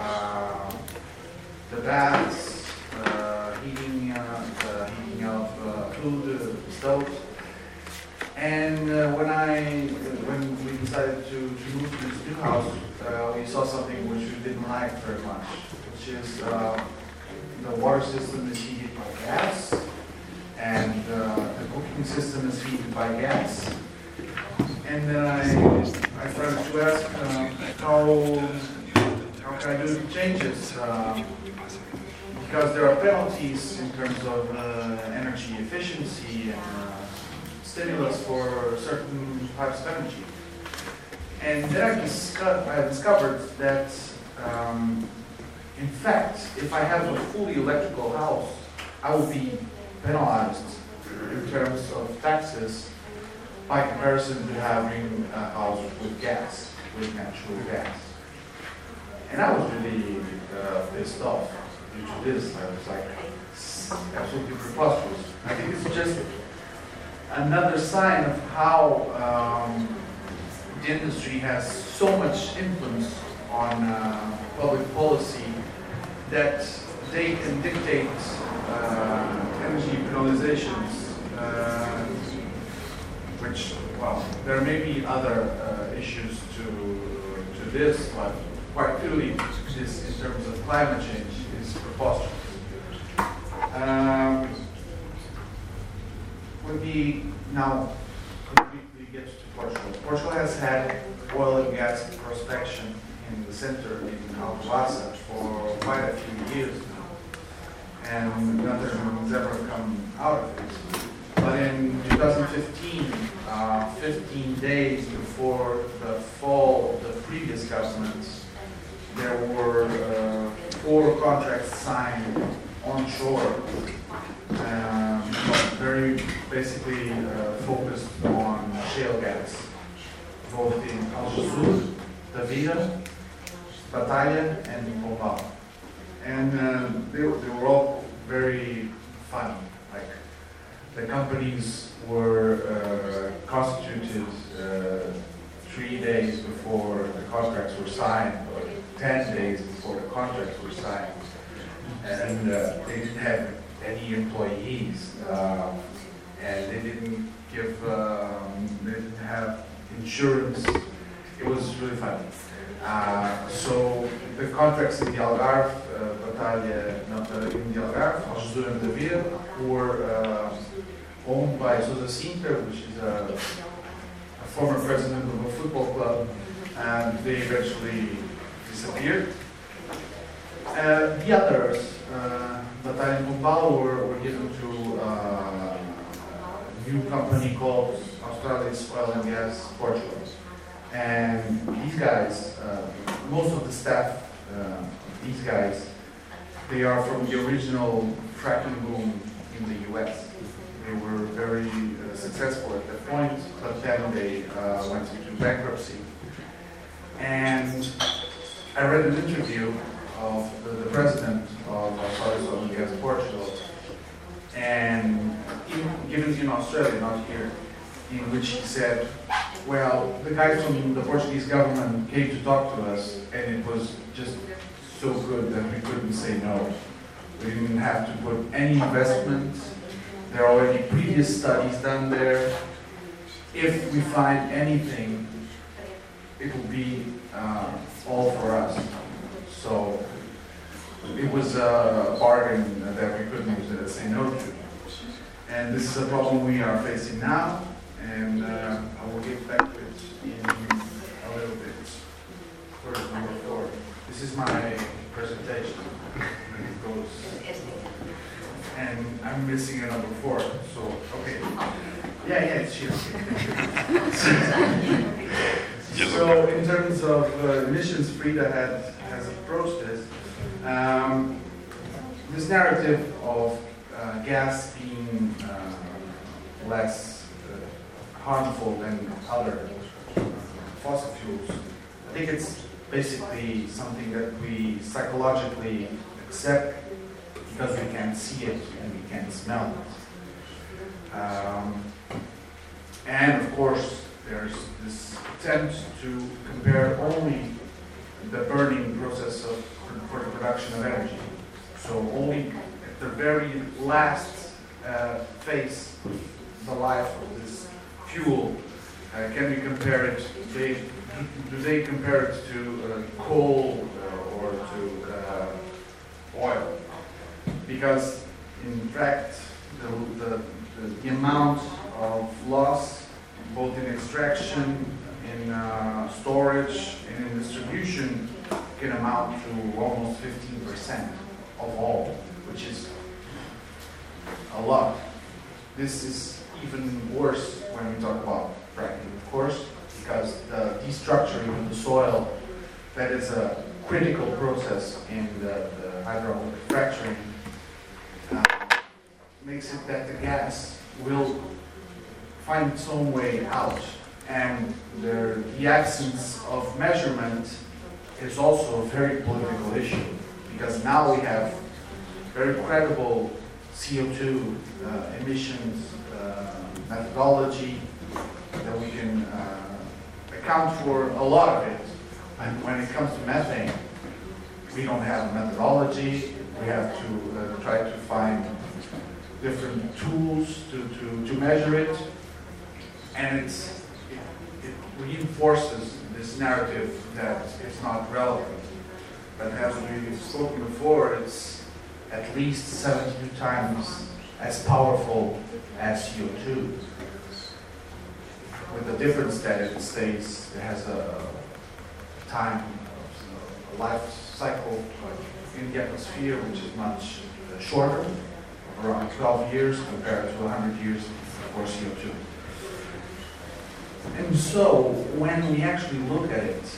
[SPEAKER 5] The baths, heating of food, stoves. And when we decided to move to this new house, we saw something which we didn't like very much, which is the water system is heated by gas, and the cooking system is heated by gas. And then I started to ask how can I do the changes? Because there are penalties in terms of energy efficiency and stimulus for certain types of energy. And then I discovered that, in fact, if I have a fully electrical house, I will be penalized in terms of taxes by comparison to having a house with gas, with natural gas. And I was really pissed off due to this. I was like, absolutely preposterous. I think it's just another sign of how the industry has so much influence on public policy that they can dictate energy penalizations, which, well, there may be other issues to this, but quite clearly this, in terms of climate change, is preposterous. When we now quickly get to Portugal. Portugal has had oil and gas prospection in the center in Alcobaça for quite a few years now, and nothing's ever come out of it. But in 2015, 15 days before the fall of the previous government, there were 4 contracts signed onshore, very basically focused on shale gas, both in Algesur, Tavira, Batalha, and Pombal. And they were all very fun. Like, the companies were constituted 3 days before the contracts were signed, or 10 days before the contracts were signed, and they didn't have any employees, and they didn't have insurance. It was really funny. So the contracts in the Algarve, in the Algarve, Algesur and Tavira, were owned by Sousa Sintra, which is a former president of a football club, and they eventually disappeared. The others, Batalha and Pombal, were given to a new company called Australis Oil and Gas Portugal. And these guys, most of the staff, these guys, they are from the original fracking boom in the US. They were very successful at that point, but then they went into bankruptcy. And I read an interview of the president of Australis Oil and Gas Portugal, and he given in Australia, not here, in which he said, well, the guys from the Portuguese government came to talk to us, and it was just so good that we couldn't say no. We didn't have to put any investment. There are already previous studies done there. If we find anything, it will be all for us. So it was a bargain that we couldn't say no to. And this is a problem we are facing now, and I will get back to it in a little bit. First, number 4. This is my presentation. And it goes. And I'm missing a number 4, so okay. Yeah, it's here. So in terms of emissions, Frida has approached this. This narrative of gas being less harmful than other fossil fuels, I think it's basically something that we psychologically accept because we can't see it and we can't smell it. And of course, there's this attempt to compare only the burning process for the production of energy. So only at the very last phase of the life of this fuel can we compare it. Do they compare it to coal or to oil? Because in fact, the amount of loss, both in extraction, in storage, and in distribution, can amount to almost 15% of all, which is a lot. This is even worse when we talk about fracking, of course, because the destructuring of the soil, that is a critical process in the hydraulic fracturing, makes it that the gas will find its own way out. And the absence of measurement is also a very political issue, because now we have very credible CO2 emissions methodology that we can account for a lot of it. And when it comes to methane, we don't have a methodology. We have to try to find different tools to measure it. And it reinforces this narrative that it's not relevant. But as we've spoken before, it's at least 72 times as powerful as CO2. With the difference that it has a time, a life cycle in the atmosphere which is much shorter, around 12 years compared to 100 years for CO2. And so, when we actually look at it,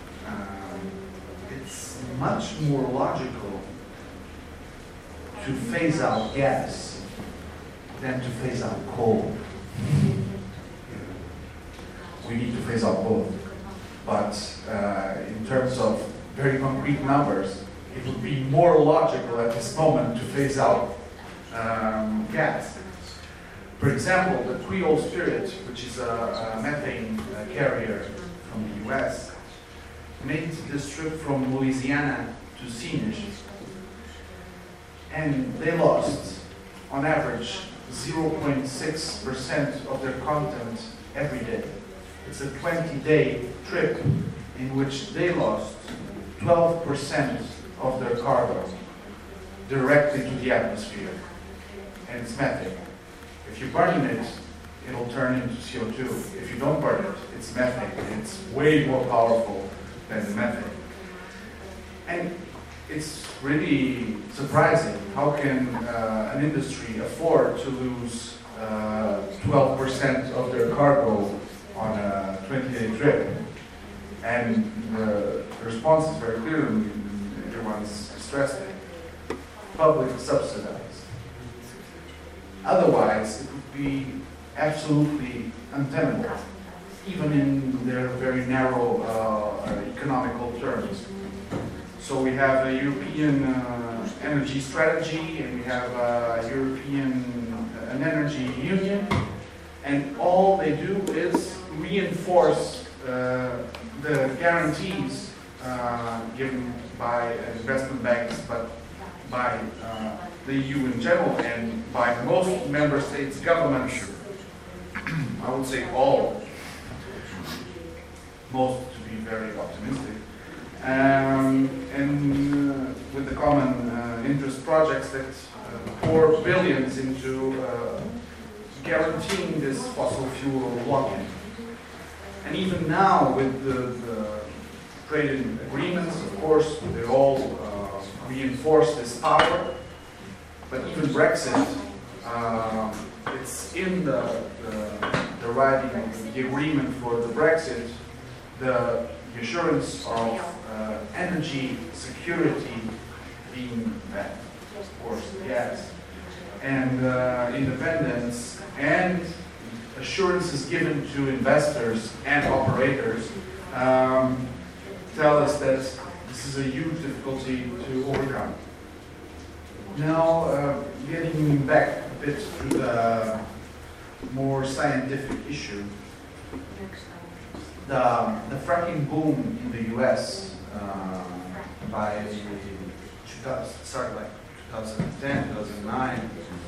[SPEAKER 5] it's much more logical to phase out gas than to phase out coal. We need to phase out both. But in terms of very concrete numbers, it would be more logical at this moment to phase out gas. For example, the Creole Spirit, which is a methane carrier from the US, made this trip from Louisiana to Sines, and they lost, on average, 0.6% of their content every day. It's a 20-day trip in which they lost 12% of their cargo directly to the atmosphere, and it's methane. If you burn it, it'll turn into CO2. If you don't burn it, it's methane, and it's way more powerful than the methane. And it's really surprising. How can an industry afford to lose 12% of their cargo on a 20-day trip? And the response is very clear, and everyone's stressed it. Public subsidized. Otherwise, it would be absolutely untenable, even in their very narrow economical terms. So we have a European energy strategy, and we have a European an energy union, and all they do is reinforce the guarantees given by investment banks, but by the EU in general and by most member states' governments. I would say all, most to be very optimistic. And with the common interest projects that pour billions into guaranteeing this fossil fuel lock-in. And even now with the trade agreements, of course, they all reinforce this power. But even Brexit, it's in the writing of the agreement for the Brexit, the assurance of energy security being met, of course, gas, and independence, and assurances given to investors and operators tell us that this is a huge difficulty to overcome. Now, getting back a bit to the more scientific issue, the fracking boom in the US started like 2010, 2009,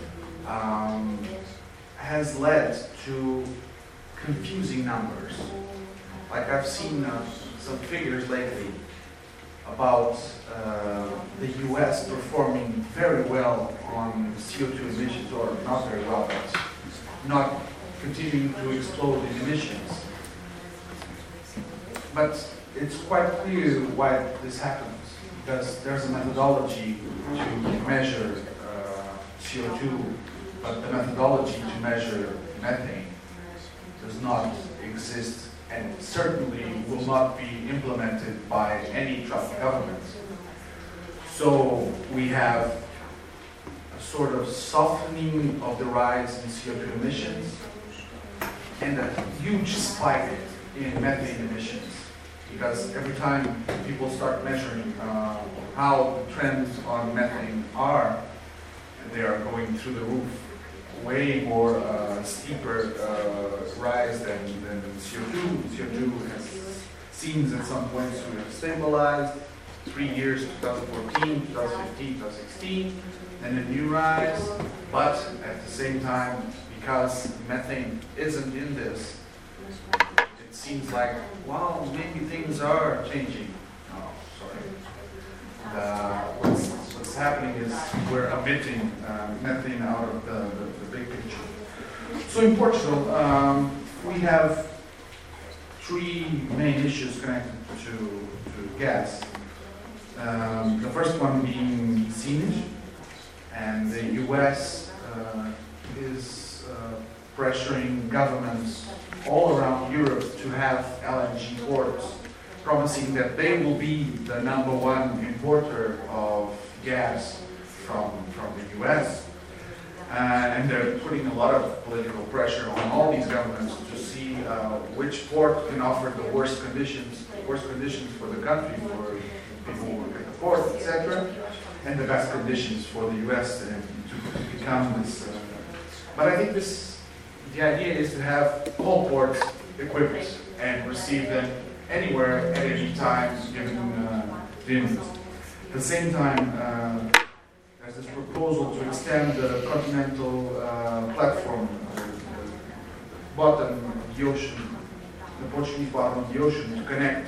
[SPEAKER 5] has led to confusing numbers. Like I've seen some figures lately about the US performing very well on CO2 emissions, or not very well, but not continuing to explode in emissions. But it's quite clear why this happens, because there's a methodology to measure CO2, but the methodology to measure methane does not exist and certainly will not be implemented by any Trump government. So we have a sort of softening of the rise in CO2 emissions and a huge spike in methane emissions. Because every time people start measuring how the trends on methane are, they are going through the roof, way more steeper rise than CO2. CO2 has seems at some points to have stabilized. 3 years, 2014, 2015, 2016, and a new rise. But at the same time, because methane isn't in this, it seems like, wow, maybe things are changing. Oh, sorry. What's happening is we're emitting methane out of the big picture. So in Portugal, we have 3 main issues connected to gas. The first one being siege, and the US is pressuring governments all around Europe to have LNG ports, promising that they will be the #1 importer of gas from the US. And they're putting a lot of political pressure on all these governments to see which port can offer the worst conditions for the country, for people who work at the port, etc., and the best conditions for the US to become this. But I think the idea is to have all ports equipped and receive them anywhere at any time, given the inputs. At the same time, there's this proposal to extend the continental platform, the bottom of the ocean, the Portuguese bottom of the ocean, to connect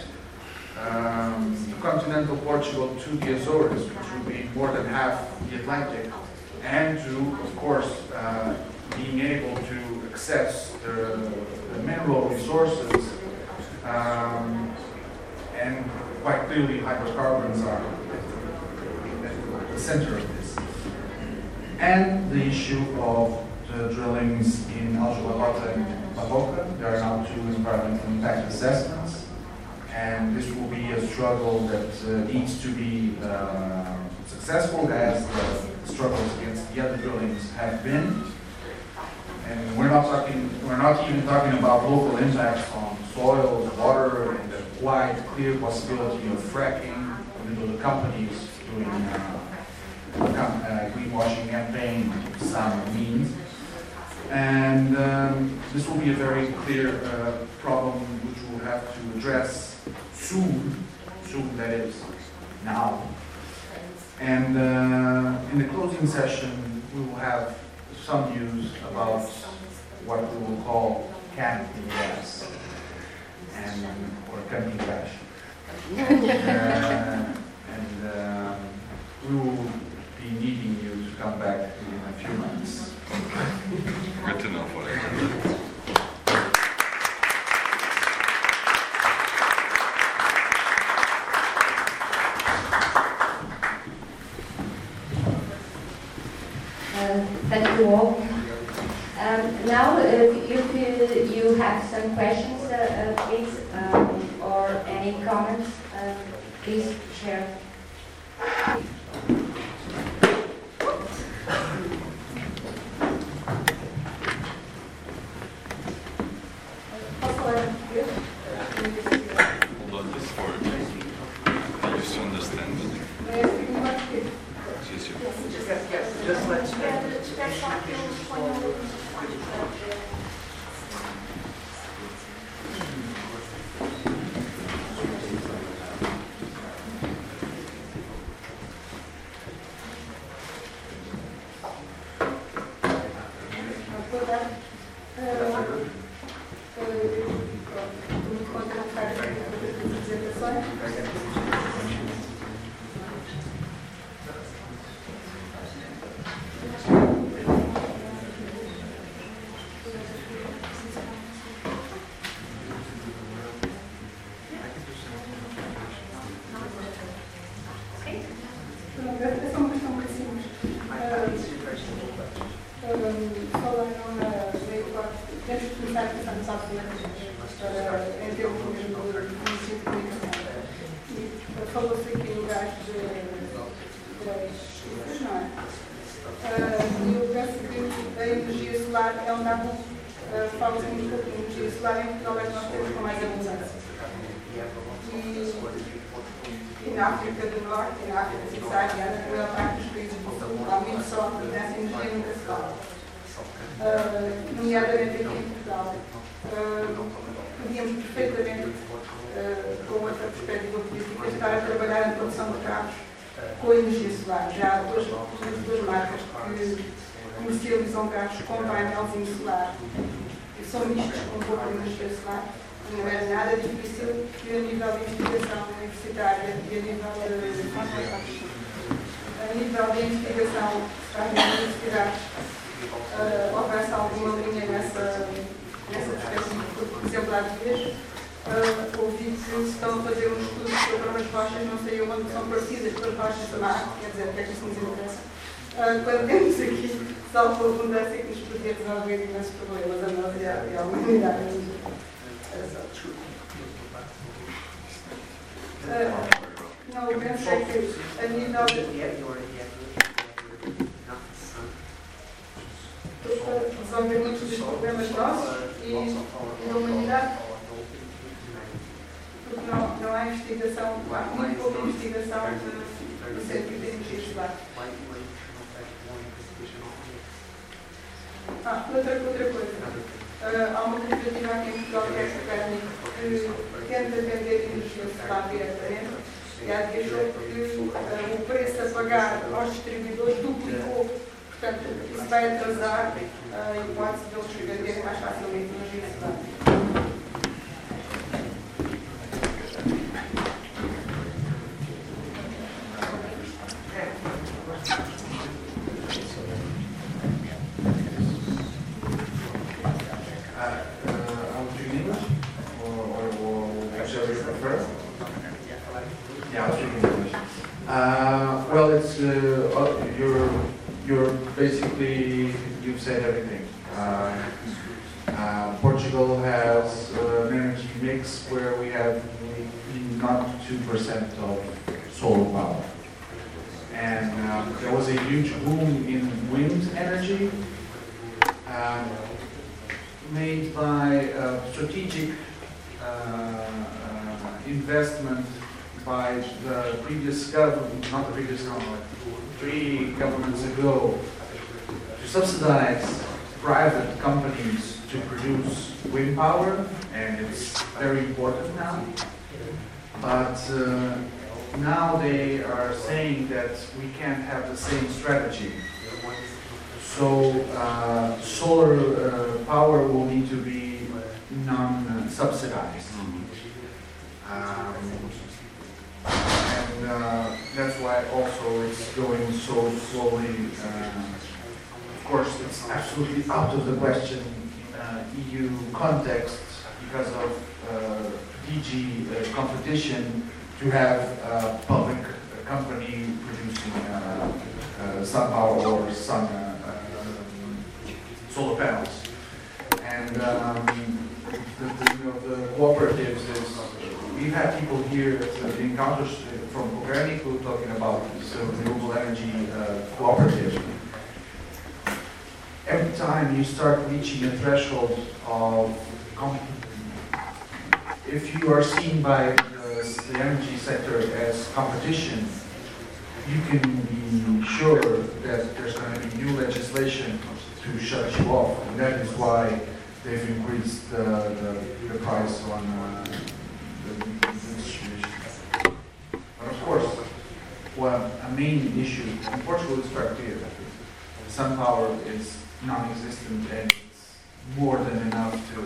[SPEAKER 5] continental Portugal to the Azores, which would be more than half the Atlantic, and to, of course, being able to access the mineral resources, and quite clearly hydrocarbons are at the center of this. And the issue of the drillings in Aljubarrota and La Boca. There are now 2 environmental impact assessments, and this will be a struggle that needs to be successful, as the struggles against the other drillings have been. And we're not even talking about local impacts on soil, water, and the quite clear possibility of fracking, even though the companies doing a greenwashing campaign some means. And this will be a very clear problem which we'll have to address soon that is, now. And in the closing session, we will have some news about what we will call camping gas or camping cash. And we will be needing you to come back in a few months.
[SPEAKER 4] Good enough for it.
[SPEAKER 1] Thank you all. Now, if you have some questions, please, or any comments, please share.
[SPEAKER 4] Hold on, just for just to understand.
[SPEAKER 6] Just let's
[SPEAKER 7] Falou-se aqui no gás das estufas, não é? E eu penso que a energia solar é um dado, fala-se muito pouco de energia solar em Portugal, é que nós temos com mais abundância. E na África do Norte e na África subsaariana, na maior parte dos países do Sul, há muito sol, essa energia nunca se fala. Nomeadamente aqui em Portugal. Podíamos perfeitamente, com outra perspectiva política, estar a trabalhar na produção de carros com energia solar. Já há duas marcas que comercializam carros com painelzinho solar e são mistos com um pouco de energia solar. Não é nada difícil que a nível de investigação universitária e a nível de investigação que se faz nas universidades houvesse alguma linha nessa perspectiva. Por exemplo, há dias ouvi que se estão a fazer um estudo sobre as rochas, não sei onde são parecidas com as rochas da mar, quer dizer, o que é que isso nos interessa? Quando temos aqui salvo abundância que nos podia resolver imensos problemas a nós e à humanidade. Não, eu penso que a nível resolver muitos dos problemas nossos e da humanidade, porque não há investigação, há muito pouca investigação no sentido de energia solar. Outra coisa, há uma cooperativa aqui em Portugal que é a Copernic, que tenta vender energia solar diretamente e há dias que o preço a pagar aos distribuidores duplicou. Portanto, isso vai atrasar a hipótese de eles venderem mais facilmente energia solar.
[SPEAKER 5] I'll speak in English, or whichever you prefer. Yeah, I'll speak in English. Well, it's you're basically, you've said everything. Portugal has an energy mix where we have not 2% of solar power. And there was a huge boom in wind energy made by strategic investment by the previous government, not the previous government, 3 governments ago, to subsidize private companies to produce wind power, and it's very important now. But now they are saying that we can't have the same strategy. So solar power will need to be non-subsidized. And that's why also it's going so slowly. Of course, it's absolutely out of the question EU context because of DG competition to have a public company producing sun power or solar panels. And the cooperatives is, we've had people here at the encounters from Copernico talking about this renewable energy cooperative. Every time you start reaching a threshold of, if you are seen by the energy sector as competition, you can be sure that there's going to be new legislation to shut you off, and that is why they've increased the price on the distribution. But of course, well, a main issue in Portugal is quite clear. Sun power is non-existent, and it's more than enough to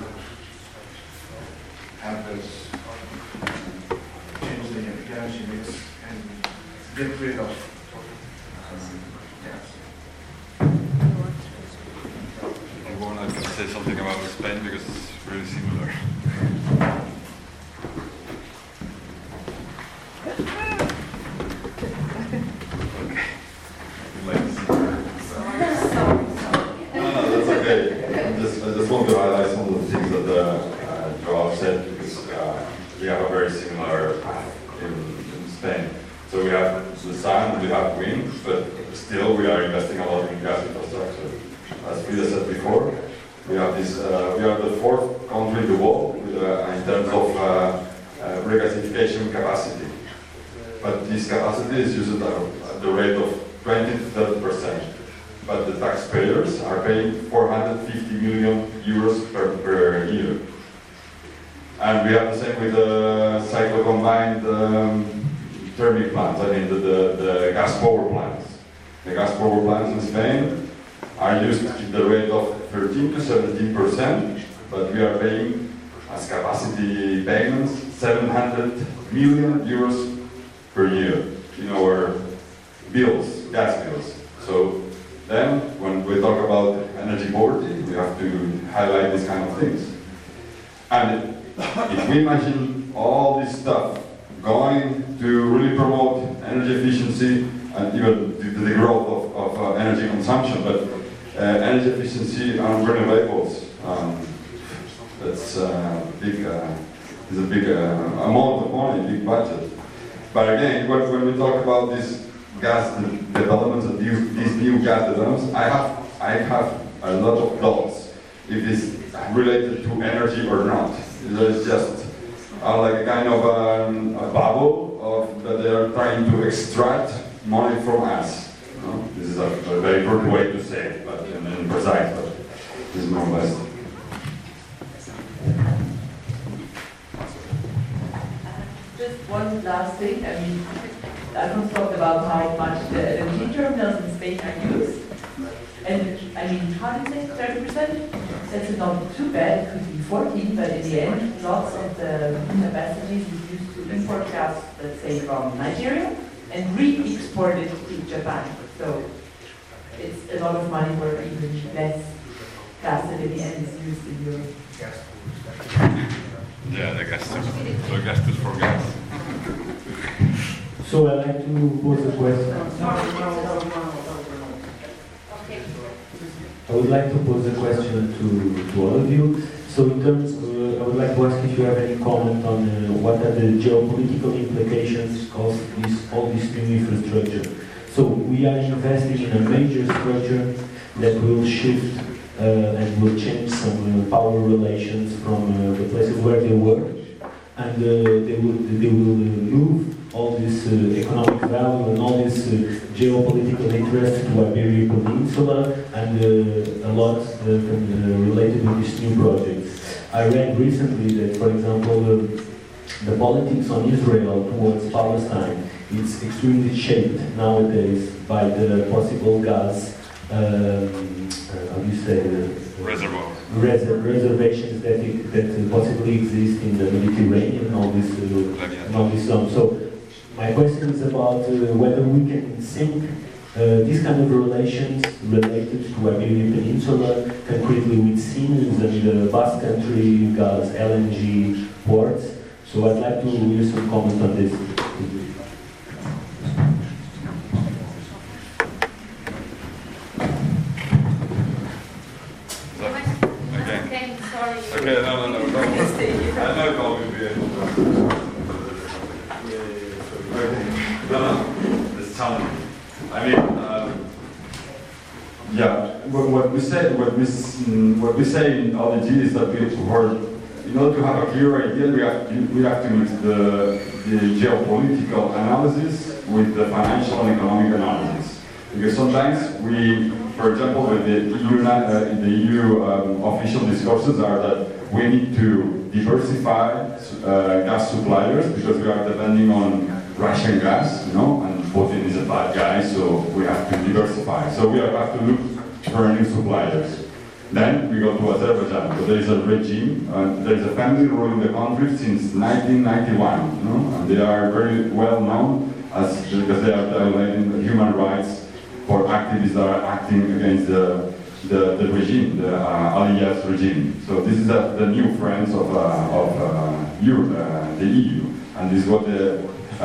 [SPEAKER 5] have this change the energy mix and get rid of gas.
[SPEAKER 4] I want to say something about Spain because it's really similar. I just want to highlight some of the things that Joao said, because we have a very similar path in Spain. So we have the sun, we have wind, but still we are investing a lot in gas infrastructure. As Frida said before, we have this. We are the fourth country in the world with, in terms of regasification capacity. But this capacity is used at the rate of 20 to 30%. But the taxpayers are paying 450 million euros per year. And we have the same with the cycle-combined thermic plants, I mean the gas power plants. The gas power plants in Spain are used at the rate of 13 to 17%, but we are paying, as capacity payments, 700 million euros per year in our bills, gas bills. So then, when we talk about energy poverty, we have to highlight these kind of things. And if we imagine all this stuff going to really promote energy efficiency and even the growth of energy consumption, but energy efficiency and renewables, that's big. Is a big amount of money, big budget. But again, when we talk about this gas developments and these new gas developments, I have a lot of doubts if it's related to energy or not. It's just like a kind of a bubble that they are trying to extract money from us. You know? This is a very good way to say it, but and precise, but this is more or less.
[SPEAKER 2] Just one last thing. I mean, Alfonso talked about how much the LNG terminals in Spain are used. And I mean, how do you say 30%? That's not too bad. It could be 14, but in the end, lots of the capacities we used to import gas, let's say, from Nigeria and re-export it to Japan. So it's a lot of money for even less gas that in the end is used in Europe.
[SPEAKER 4] Yeah, the gas is for gas.
[SPEAKER 8] So I'd like to pose a question. I would like to pose a question to all of you. So in terms, I would like to ask if you have any comment on what are the geopolitical implications of all this new infrastructure. So we are investing in a major structure that will shift and will change some power relations from the places where they were, and they will move all this economic value and all this geopolitical interest to Iberian Peninsula and a lot related with these new projects. I read recently that, for example, the politics on Israel towards Palestine is extremely shaped nowadays by the possible gas, how do you say, reservations that possibly exist in the Mediterranean, all this zone. So my question is about whether we can sync these kind of relations related to Iberian Peninsula, concretely with Siemens and the Basque Country gas LNG ports. So I'd like to hear some comment on this.
[SPEAKER 1] Okay, sorry.
[SPEAKER 4] Okay, no. I know it all will be able to. No, it's challenging. I mean, what we say in LNG is that in order to have a clear idea, we have to mix the geopolitical analysis with the financial and economic analysis. Because sometimes we, for example, with the EU official discourses are that we need to diversify gas suppliers because we are depending on Russian gas, and Putin is a bad guy, so we have to diversify. So we have to look for new suppliers. Then we go to Azerbaijan. So there is a regime, there is a family ruling the country since 1991, and they are very well known because they are violating human rights for activists that are acting against the regime, the Aliyev regime. So this is the new friends of Europe, the EU, and this is what the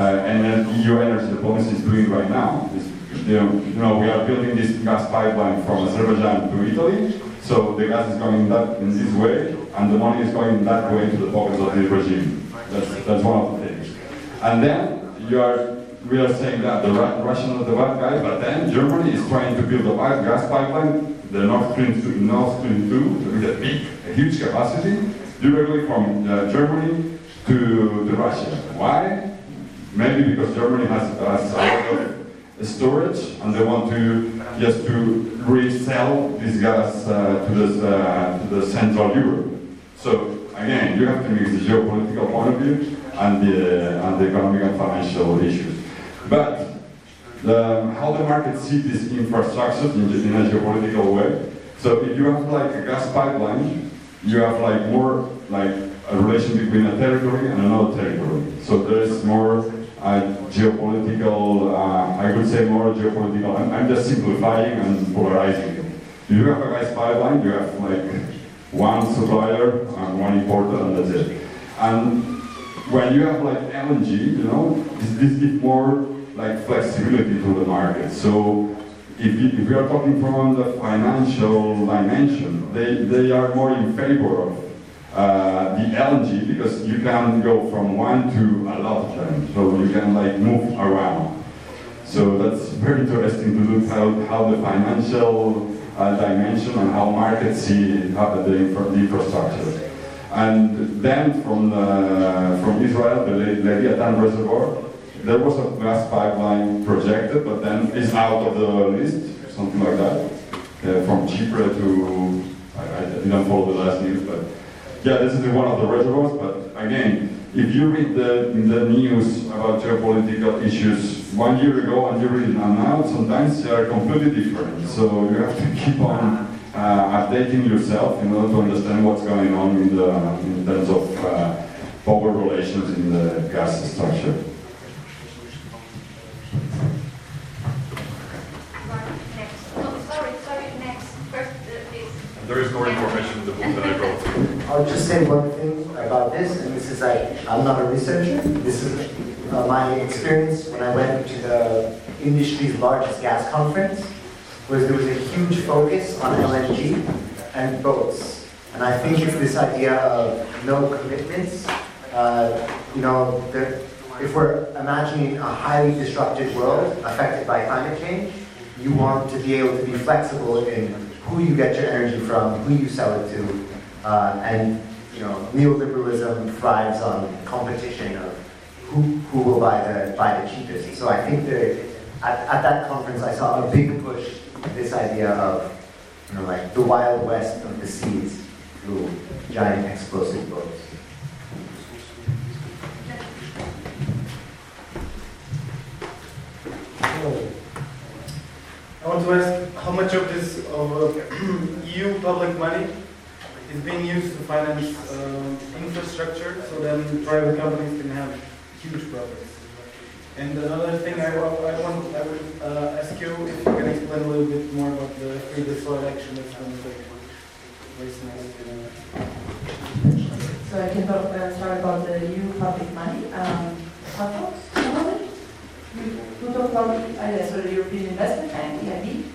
[SPEAKER 4] EU energy diplomacy is doing right now. We are building this gas pipeline from Azerbaijan to Italy. So the gas is going in this way, and the money is going that way to the pockets of the regime. That's one of the things. And then we are saying that the Russian is the bad guy, but then Germany is trying to build a gas pipeline, the Nord Stream 2, with a huge capacity, directly from Germany to Russia. Why? Maybe because Germany has a lot of storage, and they want to just to resell this gas to the Central Europe. So again, you have to mix the geopolitical point of view and the economic and financial issues. But how the market sees this infrastructure in a geopolitical way. So if you have like a gas pipeline, you have like more like a relation between a territory and another territory. So there is more geopolitical, I would say more geopolitical. I'm just simplifying and polarizing it. If you have a gas pipeline, you have like one supplier and one importer, and that's it. And when you have like LNG, this gives more like flexibility to the market. So if we are talking from the financial dimension, they are more in favor of the LNG because you can go from one to a lot of them, so you can like move around. So that's very interesting to look how the financial dimension and how markets see the infrastructure. And then from Israel, the Leviathan reservoir, there was a gas pipeline projected, but then it's out of the list, something like that, from Chypre to, I didn't follow the last news, but yeah, this is one of the reservoirs. But again, if you read the news about geopolitical issues 1 year ago and you read it now, sometimes they are completely different. So you have to keep on updating yourself in order to understand what's going on in terms of power relations in the gas structure. There is more information in the book that I wrote.
[SPEAKER 3] I'll just say one thing about this, and this is I'm not a researcher. This is my experience when I went to the industry's largest gas conference, was there was a huge focus on LNG and boats. And I think it's this idea of no commitments. If we're imagining a highly disrupted world affected by climate change, you want to be able to be flexible in who you get your energy from, who you sell it to, and neoliberalism thrives on competition of who will buy the cheapest. So I think at that conference, I saw a big push of this idea of, like the Wild West of the seas through giant explosive boats.
[SPEAKER 9] I want to ask how much of this EU public money is being used to finance infrastructure so then private companies can have huge profits. And another thing I would ask you if you can explain a little bit more about the free the soil action that's going to take place now.
[SPEAKER 2] So I can start about the EU public money. We talk about so the European Investment Bank, EIB,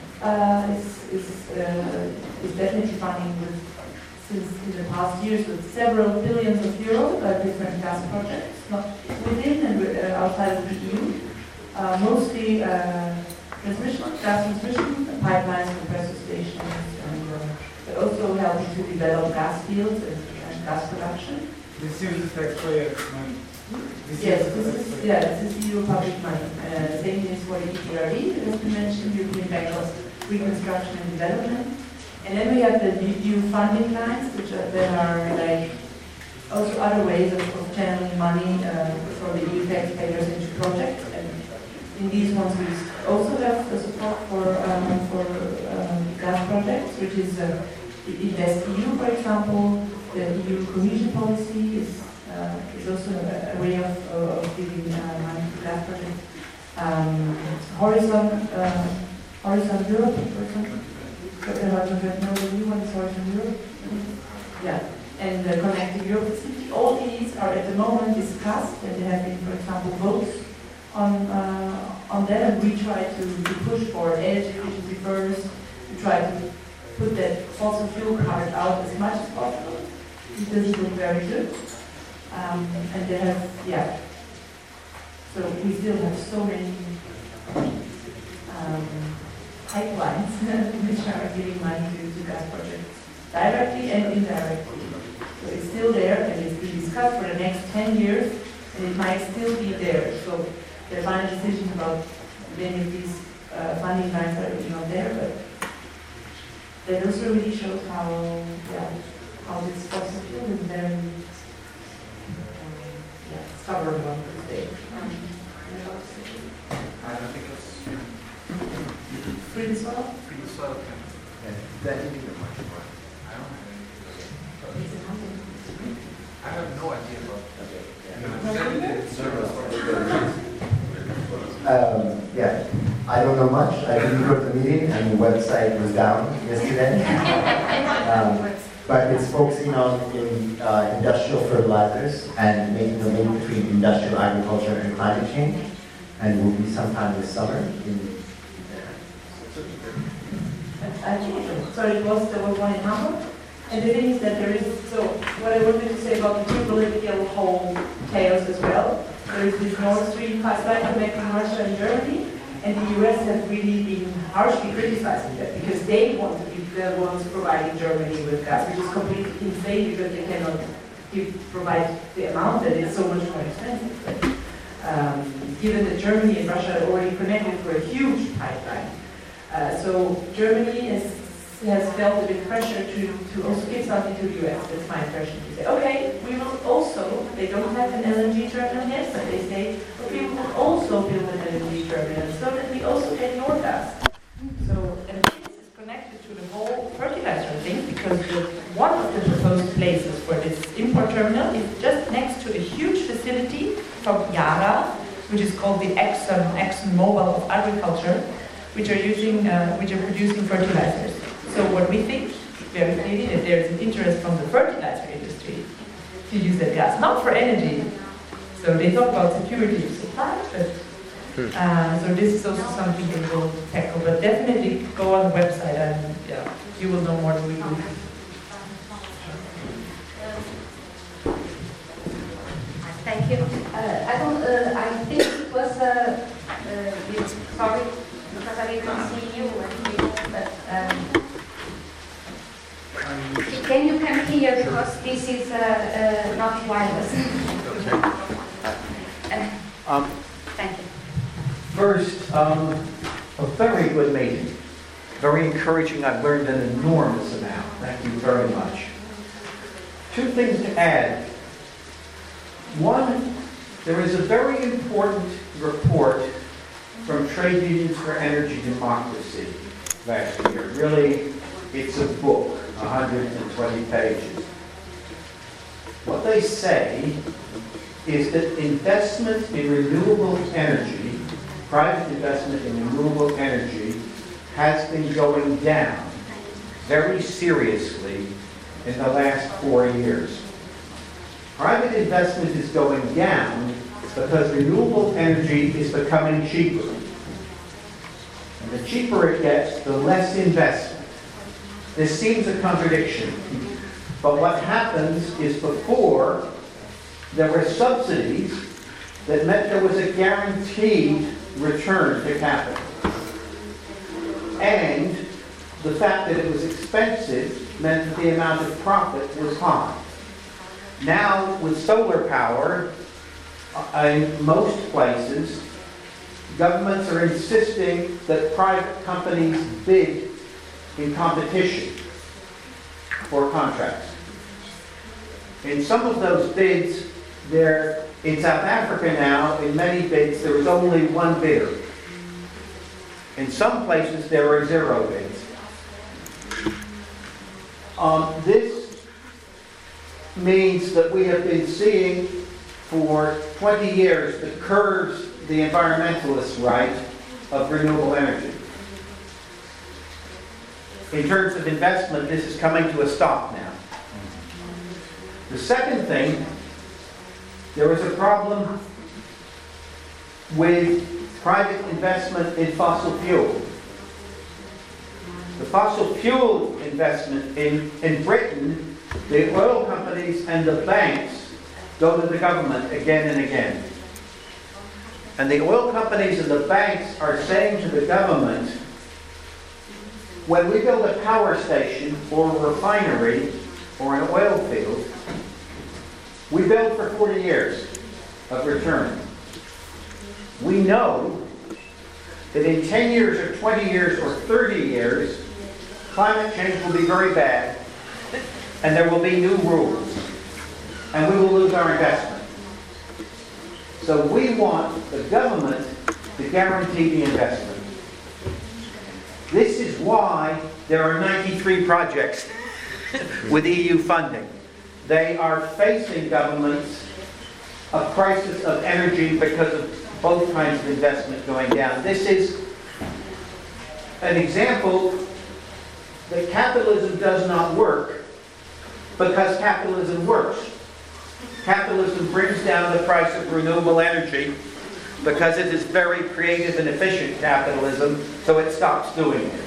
[SPEAKER 2] is definitely funding since in the past years with several billions of euros different gas projects, not within and outside of the EU. Mostly gas transmission, pipelines, compressor stations, but also helping to develop gas fields and gas production.
[SPEAKER 9] This uses taxpayers' money.
[SPEAKER 2] Yes, this is EU public money. Same is for the EBRD, as we mentioned, European Bank of Reconstruction and Development. And then we have the EU funding lines, which are like also other ways of channeling money from the EU taxpayers into projects. And in these ones, we also have the support for gas projects, which is InvestEU, for example. The EU cohesion policy is also a way of giving money to gas projects. Horizon Europe, for example. Horizon Europe. Yeah, and the Connecting Europe Facility. All these are at the moment discussed, and there have been, for example, votes on them. And we try to push for energy efficiency first. We try to put that fossil fuel card out as much as possible. It doesn't look very good. And they have, so we still have so many pipelines which are giving money to gas projects directly and indirectly. So it's still there and it's being discussed for the next 10 years and it might still be there. So the final decision about many of these funding lines are really not there, but that also really shows how this fossil fuel is very stubborn one today.
[SPEAKER 5] I don't think it's
[SPEAKER 2] Free the soil?
[SPEAKER 5] free to soil.
[SPEAKER 3] That you need a much more.
[SPEAKER 5] I don't have any idea. I have no idea
[SPEAKER 3] about I don't know much. I didn't go to the meeting and the website was down yesterday. But it's focusing on industrial fertilizers and making the link between industrial agriculture and climate change, and will be sometime this summer.
[SPEAKER 2] So there was one in Hamburg, and the thing is that there is, so what I wanted to say about the geopolitical whole chaos as well, there is this Nord Stream pipeline connecting Russia and Germany, and the US has really been harshly criticizing that because they want to be the ones providing Germany with gas, which is completely insane because they cannot provide the amount that is so much more expensive. But, given that Germany and Russia are already connected for a huge pipeline, so Germany has felt a bit pressure to also give something to the US. That's my impression. To say, okay, we will also, they don't have an LNG terminal yet, but they say, okay, we will also build an LNG terminal so that we also get more gas. So, and this is connected to the whole fertilizer thing because one of the proposed places for this import terminal is just next to a huge facility from Yara, which is called the ExxonMobil of Agriculture, which are producing fertilizers. So what we think very clearly that there is an interest from the fertilizer industry to use that gas, not for energy. So they talk about security of supply, but so this is also something we will tackle. But definitely go on the website and you will know more than we do.
[SPEAKER 1] Thank you. I think it was sorry because I didn't see you, but can you come here because this is not wireless. Thank you.
[SPEAKER 10] First, a very good meeting. Very encouraging. I've learned an enormous amount. Thank you very much. Two things to add. One, there is a very important report from Trade Unions for Energy Democracy last year. Really, it's a book, 120 pages. What they say is that investment in renewable energy, private investment in renewable energy, has been going down very seriously in the last 4 years. Private investment is going down because renewable energy is becoming cheaper. And the cheaper it gets, the less investment. This seems a contradiction. But what happens is before, there were subsidies that meant there was a guaranteed return to capital. And the fact that it was expensive meant that the amount of profit was high. Now, with solar power, in most places, governments are insisting that private companies bid in competition for contracts. In some of those bids, in South Africa now, in many bids, there was only one bidder. In some places, there were 0 bids. This means that we have been seeing for 20 years the curves the environmentalists write of renewable energy. In terms of investment, this is coming to a stop now. The second thing, there was a problem with private investment in fossil fuel. The fossil fuel investment in Britain, the oil companies and the banks go to the government again and again. And the oil companies and the banks are saying to the government, when we build a power station or a refinery or an oil field, we build for 40 years of return. We know that in 10 years or 20 years or 30 years, climate change will be very bad and there will be new rules and we will lose our investment. So we want the government to guarantee the investment. This is why there are 93 projects with EU funding. They are facing governments a crisis of energy because of both kinds of investment going down. This is an example that capitalism does not work because capitalism works. Capitalism brings down the price of renewable energy because it is very creative and efficient capitalism, so it stops doing it.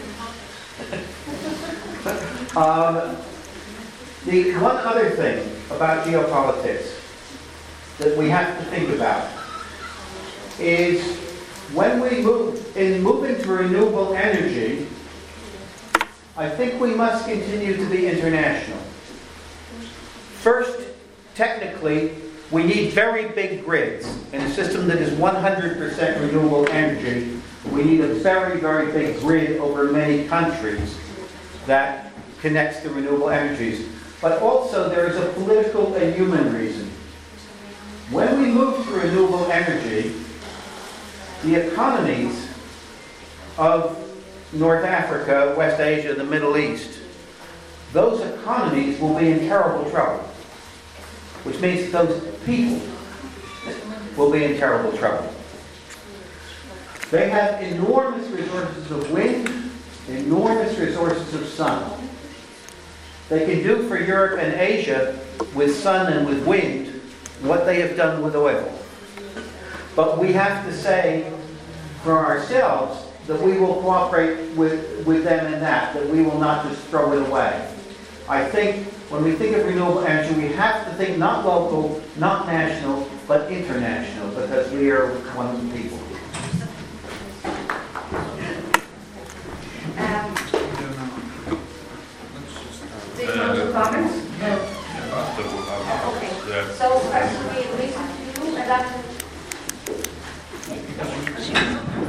[SPEAKER 10] The one other thing about geopolitics that we have to think about is when we move into renewable energy, I think we must continue to be international. First, technically, we need very big grids. In a system that is 100% renewable energy, we need a very, very big grid over many countries that connects the renewable energies. But also there is a political and human reason. When we move to renewable energy, the economies of North Africa, West Asia, the Middle East, those economies will be in terrible trouble. Which means that those people will be in terrible trouble. They have enormous resources of wind, enormous resources of sun. They can do for Europe and Asia with sun and with wind what they have done with oil. But we have to say for ourselves that we will cooperate with them in that we will not just throw it away. I think when we think of renewable energy, we have to think not local, not national, but international, because we are one of the people.
[SPEAKER 1] Additional comments? Okay. So first we listen to you and then...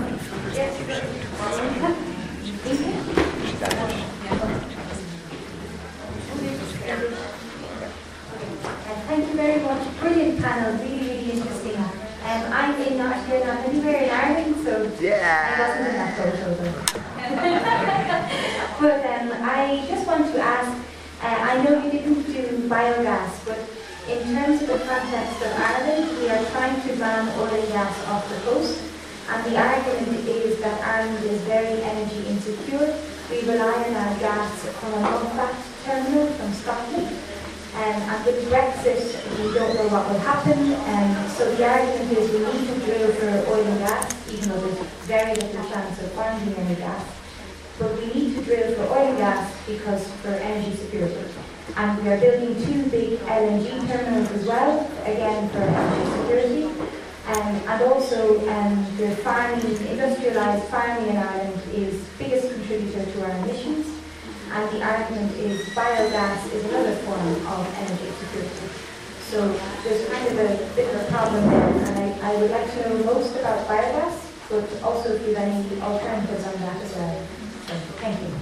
[SPEAKER 11] thank you very much. Brilliant panel, really, really interesting. I'm not anywhere in Ireland, so I wasn't in that photo though. But I just want to ask, I know you didn't do biogas, but in terms of the context of Ireland, we are trying to ban oil and gas off the coast, and the argument is that Ireland is very energy insecure. We rely on our gas from an unfat terminal from Scotland, and with Brexit, we don't know what will happen, so the argument is we need to drill for oil and gas, even though there's very little chance of finding any gas. But we need to drill for oil and gas because for energy security. And we are building 2 big LNG terminals as well, again for energy security. And also the farming, industrialised farming in Ireland is the biggest contributor to our emissions. And the argument is biogas is another form of energy security. So there's kind of a bit of a problem there, and I would like to know most about biogas, but also if you have any alternatives on that as well. So, thank you.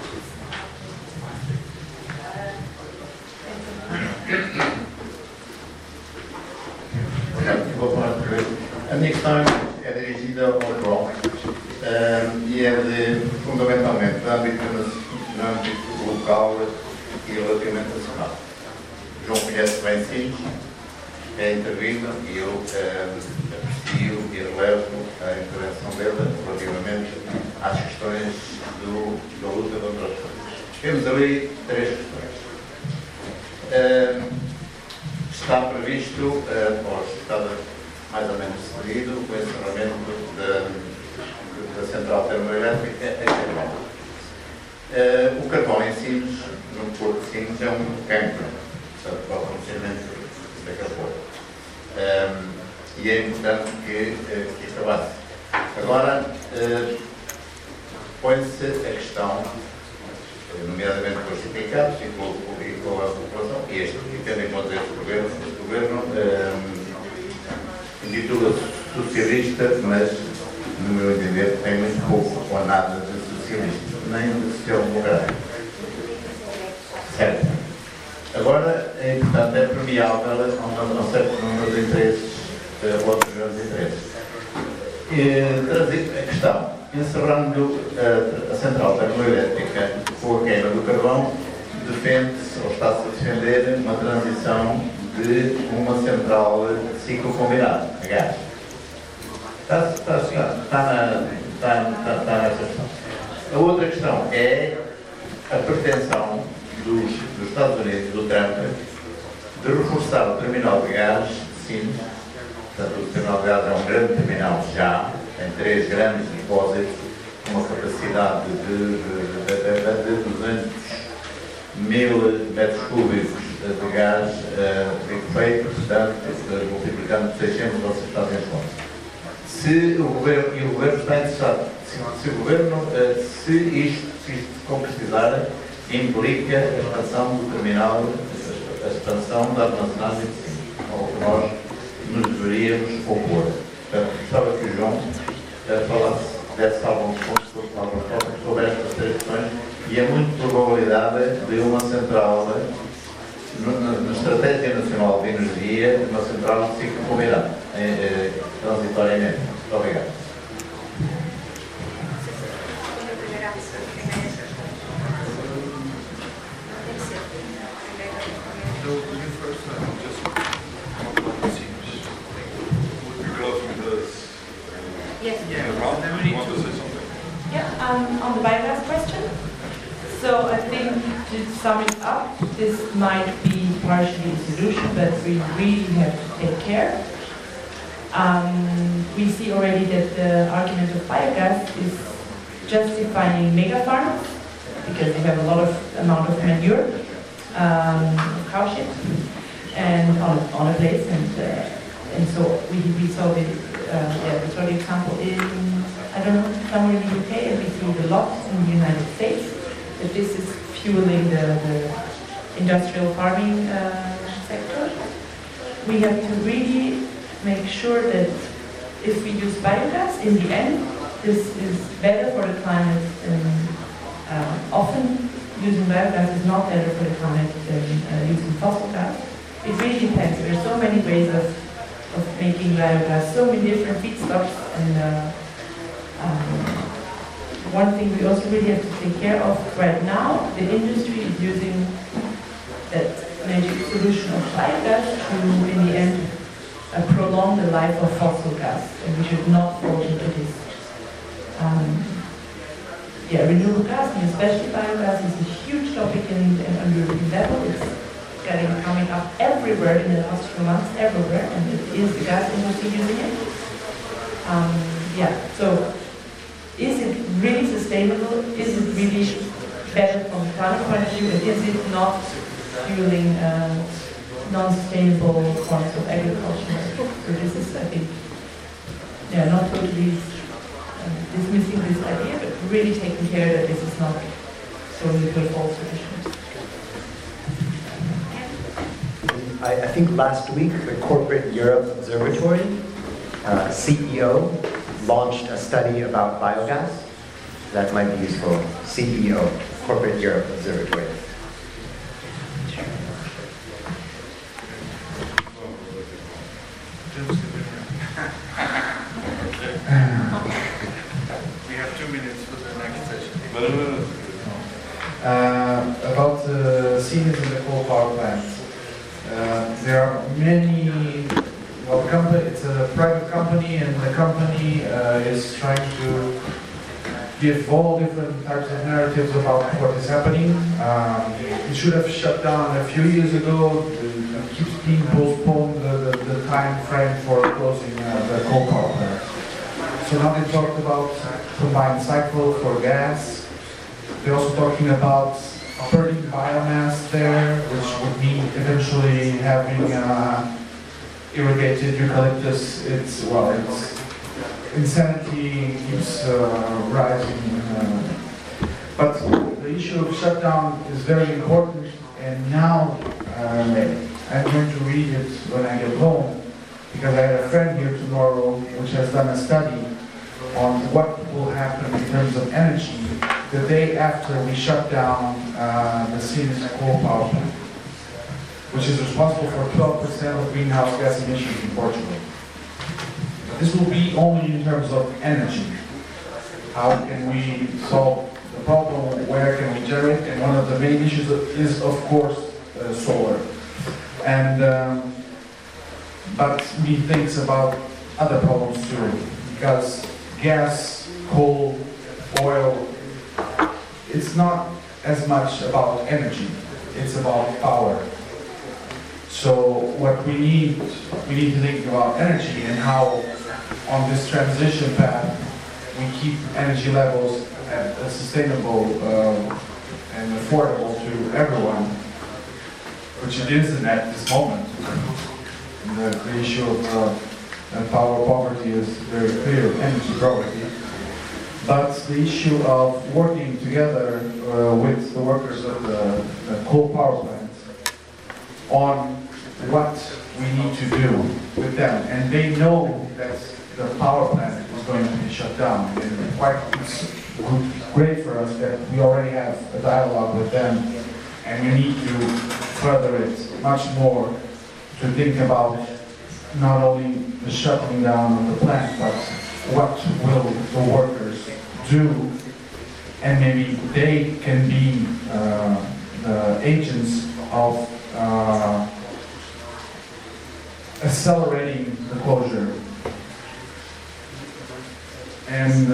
[SPEAKER 12] Vou falar outra vez. A minha questão é dirigida ao João e é de, fundamentalmente, no âmbito local e relativamente nacional. O João conhece bem Sines, é intervindo e eu aprecio e relevo a intervenção dele relativamente às questões da luta contra as coisas. Temos ali 3 questões. Está previsto, ou está mais ou menos seguido, o encerramento da central termoelétrica em carvão. O carvão em Sines, no Porto de Sines, é um cancro, portanto, para o funcionamento da carvão. E é importante que isto avance. Agora, põe-se a questão, nomeadamente com os sindicatos e com a população, e tendo em conta este governo intitula-se socialista, mas, no meu entender, tem muito pouco ou nada de socialista, nem de social-democrático. Certo. Agora, portanto, é permeável a um certo número de interesses, outros grandes interesses. A questão, encerrando a central termoelétrica com a queima do carvão, defende-se, ou está-se a defender, uma transição de uma central de ciclo combinado, a gás. Está nessa questão. A outra questão é a pretensão dos Estados Unidos, do Trump, de reforçar o terminal de gás de Sines. Portanto, o terminal de gás é um grande terminal já, tem 3 grandes depósitos, com uma capacidade de 200 mil metros cúbicos de gás feito, portanto, multiplicando por 600, vocês fazem as contas. Se o governo está interessado, se isto se concretizar, implica a expansão do terminal, a expansão da armazenagem de Sines, ao que nós nos deveríamos opor. Portanto, gostava que o João desse alguns pontos sobre estas 3 questões, e há muita probabilidade de uma central, na Estratégia Nacional de Energia, uma central de ciclo combinado, transitoriamente. Muito obrigado.
[SPEAKER 13] Yes. On the biogas question. So I think to sum it up, this might be partially a solution, but we really have to take care. We see already that the argument of biogas is justifying mega farms because they have a lot of amount of manure, cow shit, and on a place, and so we saw the example in, I don't know, somewhere in the UK, and we see it a lot in the United States, that this is fueling the industrial farming sector. We have to really make sure that if we use biogas, in the end, this is better for the climate. Often using biogas is not better for the climate than using fossil gas. it really depends. There are so many ways of making biogas, so many different feedstocks, and one thing we also really have to take care of right now, the industry is using that magic solution of biogas to, in the end, prolong the life of fossil gas, and we should not fall into this. Renewable gas, and especially biogas, is a huge topic on European level. It's coming up everywhere in the last few months, everywhere, and it is the gas industry using it. So is it really sustainable? Is it really better from the climate point of view? And is it not fueling non-sustainable forms of agriculture? So this is, I think, not totally dismissing this idea, but really taking care that this is not going into a false tradition.
[SPEAKER 3] I think last week the Corporate Europe Observatory CEO launched a study about biogas. That might be useful. CEO, Corporate Europe Observatory.
[SPEAKER 5] We have 2 minutes for the next session.
[SPEAKER 14] About the scenes in the coal power plants. There are many, well, it's a private company, and the company is trying to give all different types of narratives about what is happening. It should have shut down a few years ago. It keeps being postponed, the time frame for closing the coal power plant. So now they talked about combined cycle for gas. They're also talking about burning biomass there, which would mean eventually having irrigated eucalyptus. It's insanity keeps rising. But the issue of shutdown is very important, and now I'm going to read it when I get home, because I had a friend here tomorrow which has done a study on what will happen in terms of energy the day after we shut down the Sines coal power plant, which is responsible for 12% of greenhouse gas emissions in Portugal. But this will be only in terms of energy. How can we solve the problem? Where can we generate? And one of the main issues is, of course, solar. And but we think about other problems too, because gas, coal, oil, it's not as much about energy, it's about power. So what we need to think about energy and how on this transition path we keep energy levels at a sustainable and affordable to everyone, which it isn't at this moment. The issue of power poverty is very clear, energy poverty. But the issue of working together with the workers of the coal power plants on what we need to do with them. And they know that the power plant is going to be shut down. And it's great for us that we already have a dialogue with them, and we need to further it much more to think about not only the shutting down of the plant, but what will the workers do, and maybe they can be the agents of accelerating the closure and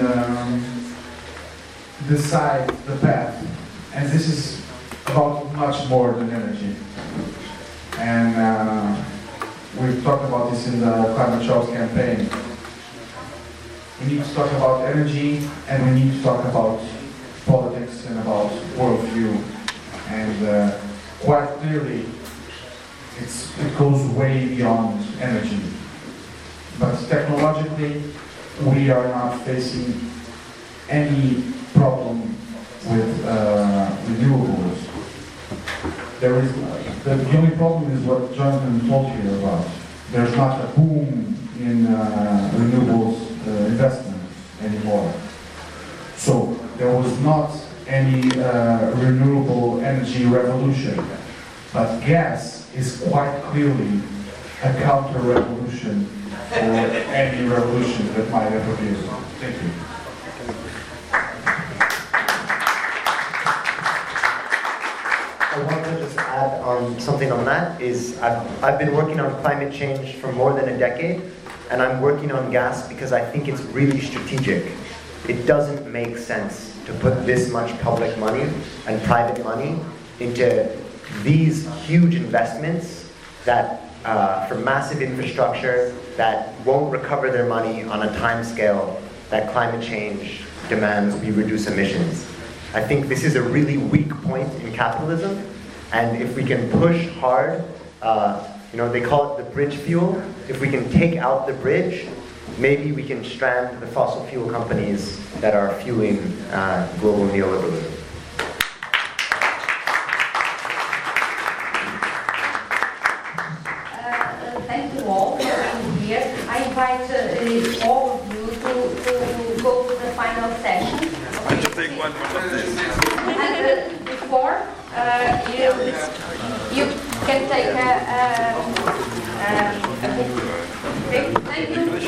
[SPEAKER 14] decide the path. And this is about much more than energy. And we've talked about this in the Climate Jobs campaign. We need to talk about energy, and we need to talk about politics and about worldview. And quite clearly, it goes way beyond energy. But technologically, we are not facing any problem with renewables. The only problem is what Jonathan told you about. There's not a boom in renewables investment anymore. So there was not any renewable energy revolution. But gas is quite clearly a counter-revolution for any revolution that might ever be. Thank you.
[SPEAKER 3] I want to just add on something on that is I've been working on climate change for more than a decade, and I'm working on gas because I think it's really strategic. It doesn't make sense to put this much public money and private money into these huge investments that for massive infrastructure that won't recover their money on a time scale that climate change demands we reduce emissions. I think this is a really weak point in capitalism, and if we can push hard, they call it the bridge fuel. If we can take out the bridge, maybe we can strand the fossil fuel companies that are fueling global neoliberalism.
[SPEAKER 1] Thank you all for being here. I invite all of you to go to the final session.
[SPEAKER 15] I just take one of this.
[SPEAKER 1] And before, you can take a picture. Thank you.